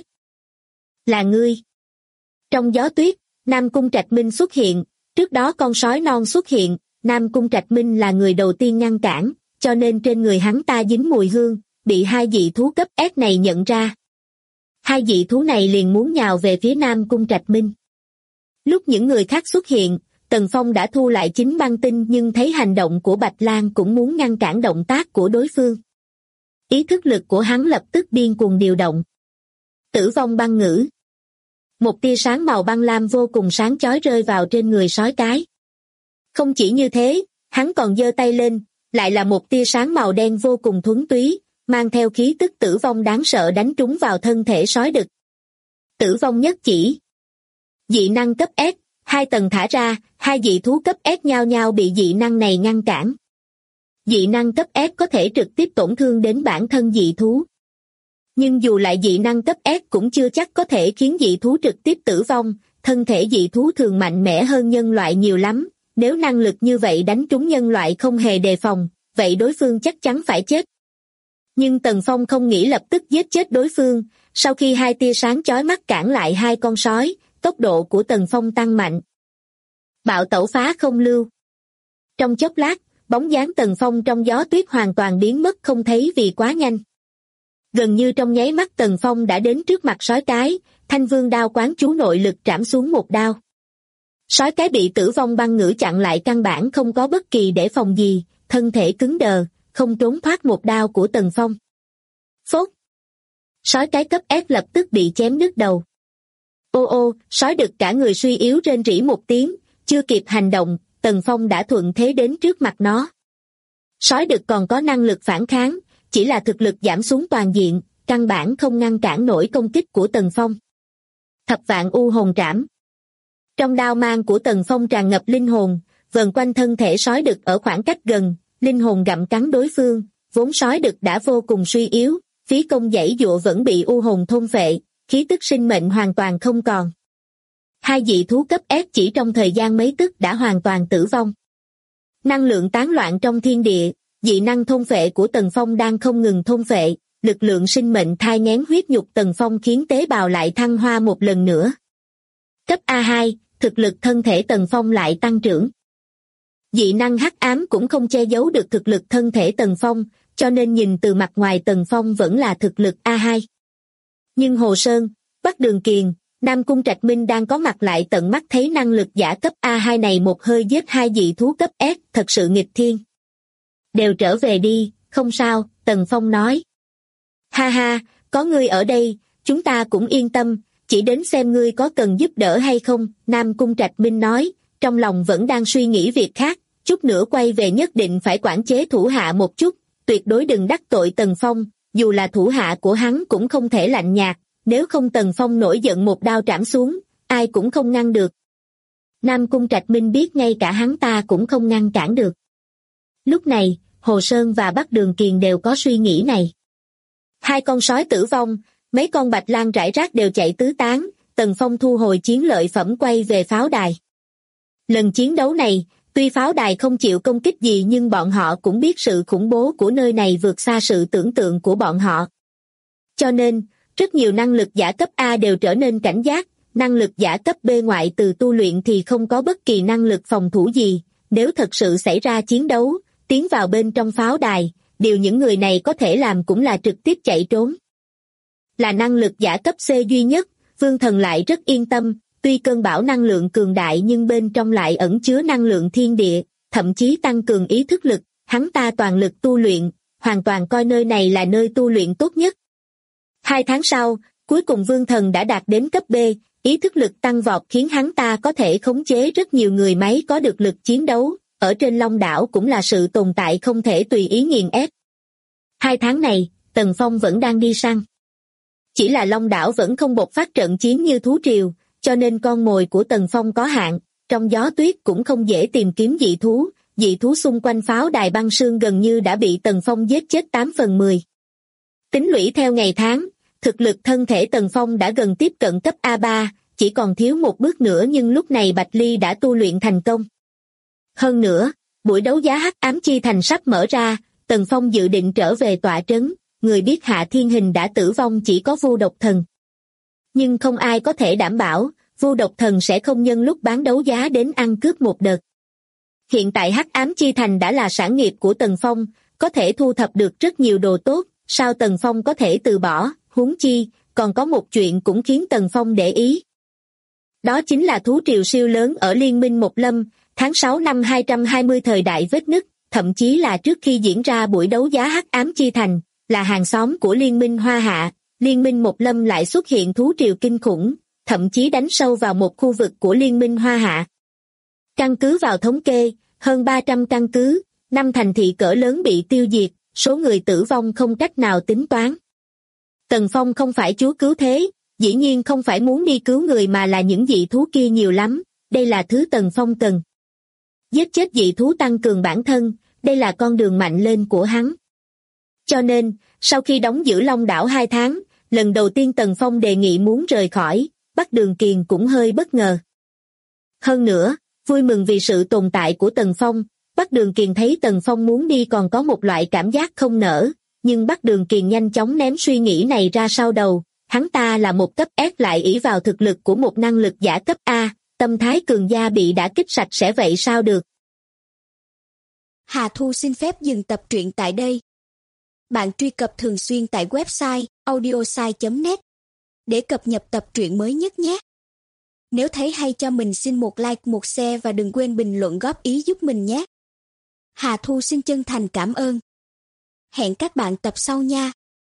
Là ngươi. Trong gió tuyết, Nam Cung Trạch Minh xuất hiện, trước đó con sói non xuất hiện, Nam Cung Trạch Minh là người đầu tiên ngăn cản, cho nên trên người hắn ta dính mùi hương, bị hai dị thú cấp S này nhận ra. Hai dị thú này liền muốn nhào về phía Nam Cung Trạch Minh. Lúc những người khác xuất hiện, Tần Phong đã thu lại chính băng tinh nhưng thấy hành động của Bạch Lang cũng muốn ngăn cản động tác của đối phương. Ý thức lực của hắn lập tức điên cuồng điều động. Tử vong băng ngữ. Một tia sáng màu băng lam vô cùng sáng chói rơi vào trên người sói cái. Không chỉ như thế, hắn còn giơ tay lên, lại là một tia sáng màu đen vô cùng thuần túy, mang theo khí tức tử vong đáng sợ đánh trúng vào thân thể sói đực. Tử vong nhất chỉ. Dị năng cấp S, 2 tầng thả ra, hai dị thú cấp S nhao nhao bị dị năng này ngăn cản. Dị năng cấp S có thể trực tiếp tổn thương đến bản thân dị thú. Nhưng dù lại dị năng cấp S cũng chưa chắc có thể khiến dị thú trực tiếp tử vong, thân thể dị thú thường mạnh mẽ hơn nhân loại nhiều lắm, nếu năng lực như vậy đánh trúng nhân loại không hề đề phòng, vậy đối phương chắc chắn phải chết. Nhưng Tần Phong không nghĩ lập tức giết chết đối phương, sau khi hai tia sáng chói mắt cản lại hai con sói, tốc độ của Tần Phong tăng mạnh. Bạo tẩu phá không lưu. Trong chốc lát, bóng dáng Tần Phong trong gió tuyết hoàn toàn biến mất không thấy vì quá nhanh. Gần như trong nháy mắt Tần Phong đã đến trước mặt sói cái, Thanh Vương đao quán chú nội lực trảm xuống một đao. Sói cái bị tử vong băng ngữ chặn lại căn bản không có bất kỳ để phòng gì, thân thể cứng đờ, không trốn thoát một đao của Tần Phong. Phốt! Sói cái cấp S lập tức bị chém đứt đầu. Ô ô, sói đực cả người suy yếu rên rỉ một tiếng, chưa kịp hành động, Tần Phong đã thuận thế đến trước mặt nó. Sói đực còn có năng lực phản kháng, chỉ là thực lực giảm xuống toàn diện, căn bản không ngăn cản nổi công kích của Tần Phong. Thập vạn u hồn trảm. Trong đao mang của Tần Phong tràn ngập linh hồn, vờn quanh thân thể sói đực ở khoảng cách gần, linh hồn gặm cắn đối phương, vốn sói đực đã vô cùng suy yếu, phí công giãy giụa vẫn bị u hồn thôn phệ, khí tức sinh mệnh hoàn toàn không còn. Hai dị thú cấp S chỉ trong thời gian mấy tức đã hoàn toàn tử vong. Năng lượng tán loạn trong thiên địa, dị năng thôn phệ của Tần Phong đang không ngừng thôn phệ, lực lượng sinh mệnh thai nghén huyết nhục Tần Phong khiến tế bào lại thăng hoa một lần nữa. Cấp A2, thực lực thân thể Tần Phong lại tăng trưởng. Dị năng hắc ám cũng không che giấu được thực lực thân thể Tần Phong, cho nên nhìn từ mặt ngoài Tần Phong vẫn là thực lực A2. Nhưng Hồ Sơn, Bắc Đường Kiền, Nam Cung Trạch Minh đang có mặt lại tận mắt thấy năng lực giả cấp A2 này một hơi giết hai dị thú cấp S, thật sự nghịch thiên. Đều trở về đi, không sao, Tần Phong nói. Ha ha, có ngươi ở đây, chúng ta cũng yên tâm, chỉ đến xem ngươi có cần giúp đỡ hay không, Nam Cung Trạch Minh nói, trong lòng vẫn đang suy nghĩ việc khác, chút nữa quay về nhất định phải quản chế thủ hạ một chút, tuyệt đối đừng đắc tội Tần Phong, dù là thủ hạ của hắn cũng không thể lạnh nhạt, nếu không Tần Phong nổi giận một đao trảm xuống, ai cũng không ngăn được. Nam Cung Trạch Minh biết ngay cả hắn ta cũng không ngăn cản được. Lúc này, Hồ Sơn và Bắc Đường Kiền đều có suy nghĩ này. Hai con sói tử vong, mấy con bạch lang rải rác đều chạy tứ tán, Tần Phong thu hồi chiến lợi phẩm quay về pháo đài. Lần chiến đấu này, tuy pháo đài không chịu công kích gì nhưng bọn họ cũng biết sự khủng bố của nơi này vượt xa sự tưởng tượng của bọn họ. Cho nên, rất nhiều năng lực giả cấp A đều trở nên cảnh giác, năng lực giả cấp B ngoại từ tu luyện thì không có bất kỳ năng lực phòng thủ gì, nếu thật sự xảy ra chiến đấu, tiến vào bên trong pháo đài, điều những người này có thể làm cũng là trực tiếp chạy trốn. Là năng lực giả cấp C duy nhất, Vương Thần lại rất yên tâm, tuy cơn bão năng lượng cường đại nhưng bên trong lại ẩn chứa năng lượng thiên địa, thậm chí tăng cường ý thức lực, hắn ta toàn lực tu luyện, hoàn toàn coi nơi này là nơi tu luyện tốt nhất. 2 tháng sau, cuối cùng Vương Thần đã đạt đến cấp B, ý thức lực tăng vọt khiến hắn ta có thể khống chế rất nhiều người máy có được lực chiến đấu, ở trên Long đảo cũng là sự tồn tại không thể tùy ý nghiền ép. 2 tháng này, Tần Phong vẫn đang đi săn. Chỉ là Long đảo vẫn không bộc phát trận chiến như thú triều, cho nên con mồi của Tần Phong có hạn, trong gió tuyết cũng không dễ tìm kiếm dị thú xung quanh pháo đài băng sương gần như đã bị Tần Phong giết chết 8/10. Tính lũy theo ngày tháng, thực lực thân thể Tần Phong đã gần tiếp cận cấp A3, chỉ còn thiếu một bước nữa nhưng lúc này Bạch Ly đã tu luyện thành công. Hơn nữa, buổi đấu giá Hắc Ám Chi Thành sắp mở ra, Tần Phong dự định trở về tọa trấn, người biết Hạ Thiên Hình đã tử vong chỉ có Vu Độc Thần. Nhưng không ai có thể đảm bảo, Vu Độc Thần sẽ không nhân lúc bán đấu giá đến ăn cướp một đợt. Hiện tại Hắc Ám Chi Thành đã là sản nghiệp của Tần Phong, có thể thu thập được rất nhiều đồ tốt, sao Tần Phong có thể từ bỏ, huống chi, còn có một chuyện cũng khiến Tần Phong để ý. Đó chính là thú triều siêu lớn ở Liên minh Một Lâm, tháng 6 năm 220 thời đại vết nứt, thậm chí là trước khi diễn ra buổi đấu giá Hắc Ám Chi Thành, là hàng xóm của Liên minh Hoa Hạ, Liên minh Một Lâm lại xuất hiện thú triều kinh khủng, thậm chí đánh sâu vào một khu vực của Liên minh Hoa Hạ. Căn cứ vào thống kê, hơn 300 căn cứ, 5 thành thị cỡ lớn bị tiêu diệt, số người tử vong không cách nào tính toán. Tần Phong không phải chúa cứu thế, dĩ nhiên không phải muốn đi cứu người mà là những dị thú kia nhiều lắm, đây là thứ Tần Phong cần. Giết chết dị thú tăng cường bản thân, đây là con đường mạnh lên của hắn. Cho nên, sau khi đóng giữ Long đảo 2 tháng, lần đầu tiên Tần Phong đề nghị muốn rời khỏi, Bắc Đường Kiền cũng hơi bất ngờ. Hơn nữa, vui mừng vì sự tồn tại của Tần Phong, Bắc Đường Kiền thấy Tần Phong muốn đi còn có một loại cảm giác không nỡ, nhưng Bắc Đường Kiền nhanh chóng ném suy nghĩ này ra sau đầu, hắn ta là một cấp S lại ỷ vào thực lực của một năng lực giả cấp A, tâm thái cường gia bị đả kích sạch sẽ vậy sao được. Hà Thu xin phép dừng tập truyện tại đây. Bạn truy cập thường xuyên tại website audiosai.net để cập nhật tập truyện mới nhất nhé. Nếu thấy hay cho mình xin một like, một share và đừng quên bình luận góp ý giúp mình nhé. Hà Thu xin chân thành cảm ơn. Hẹn các bạn tập sau nha.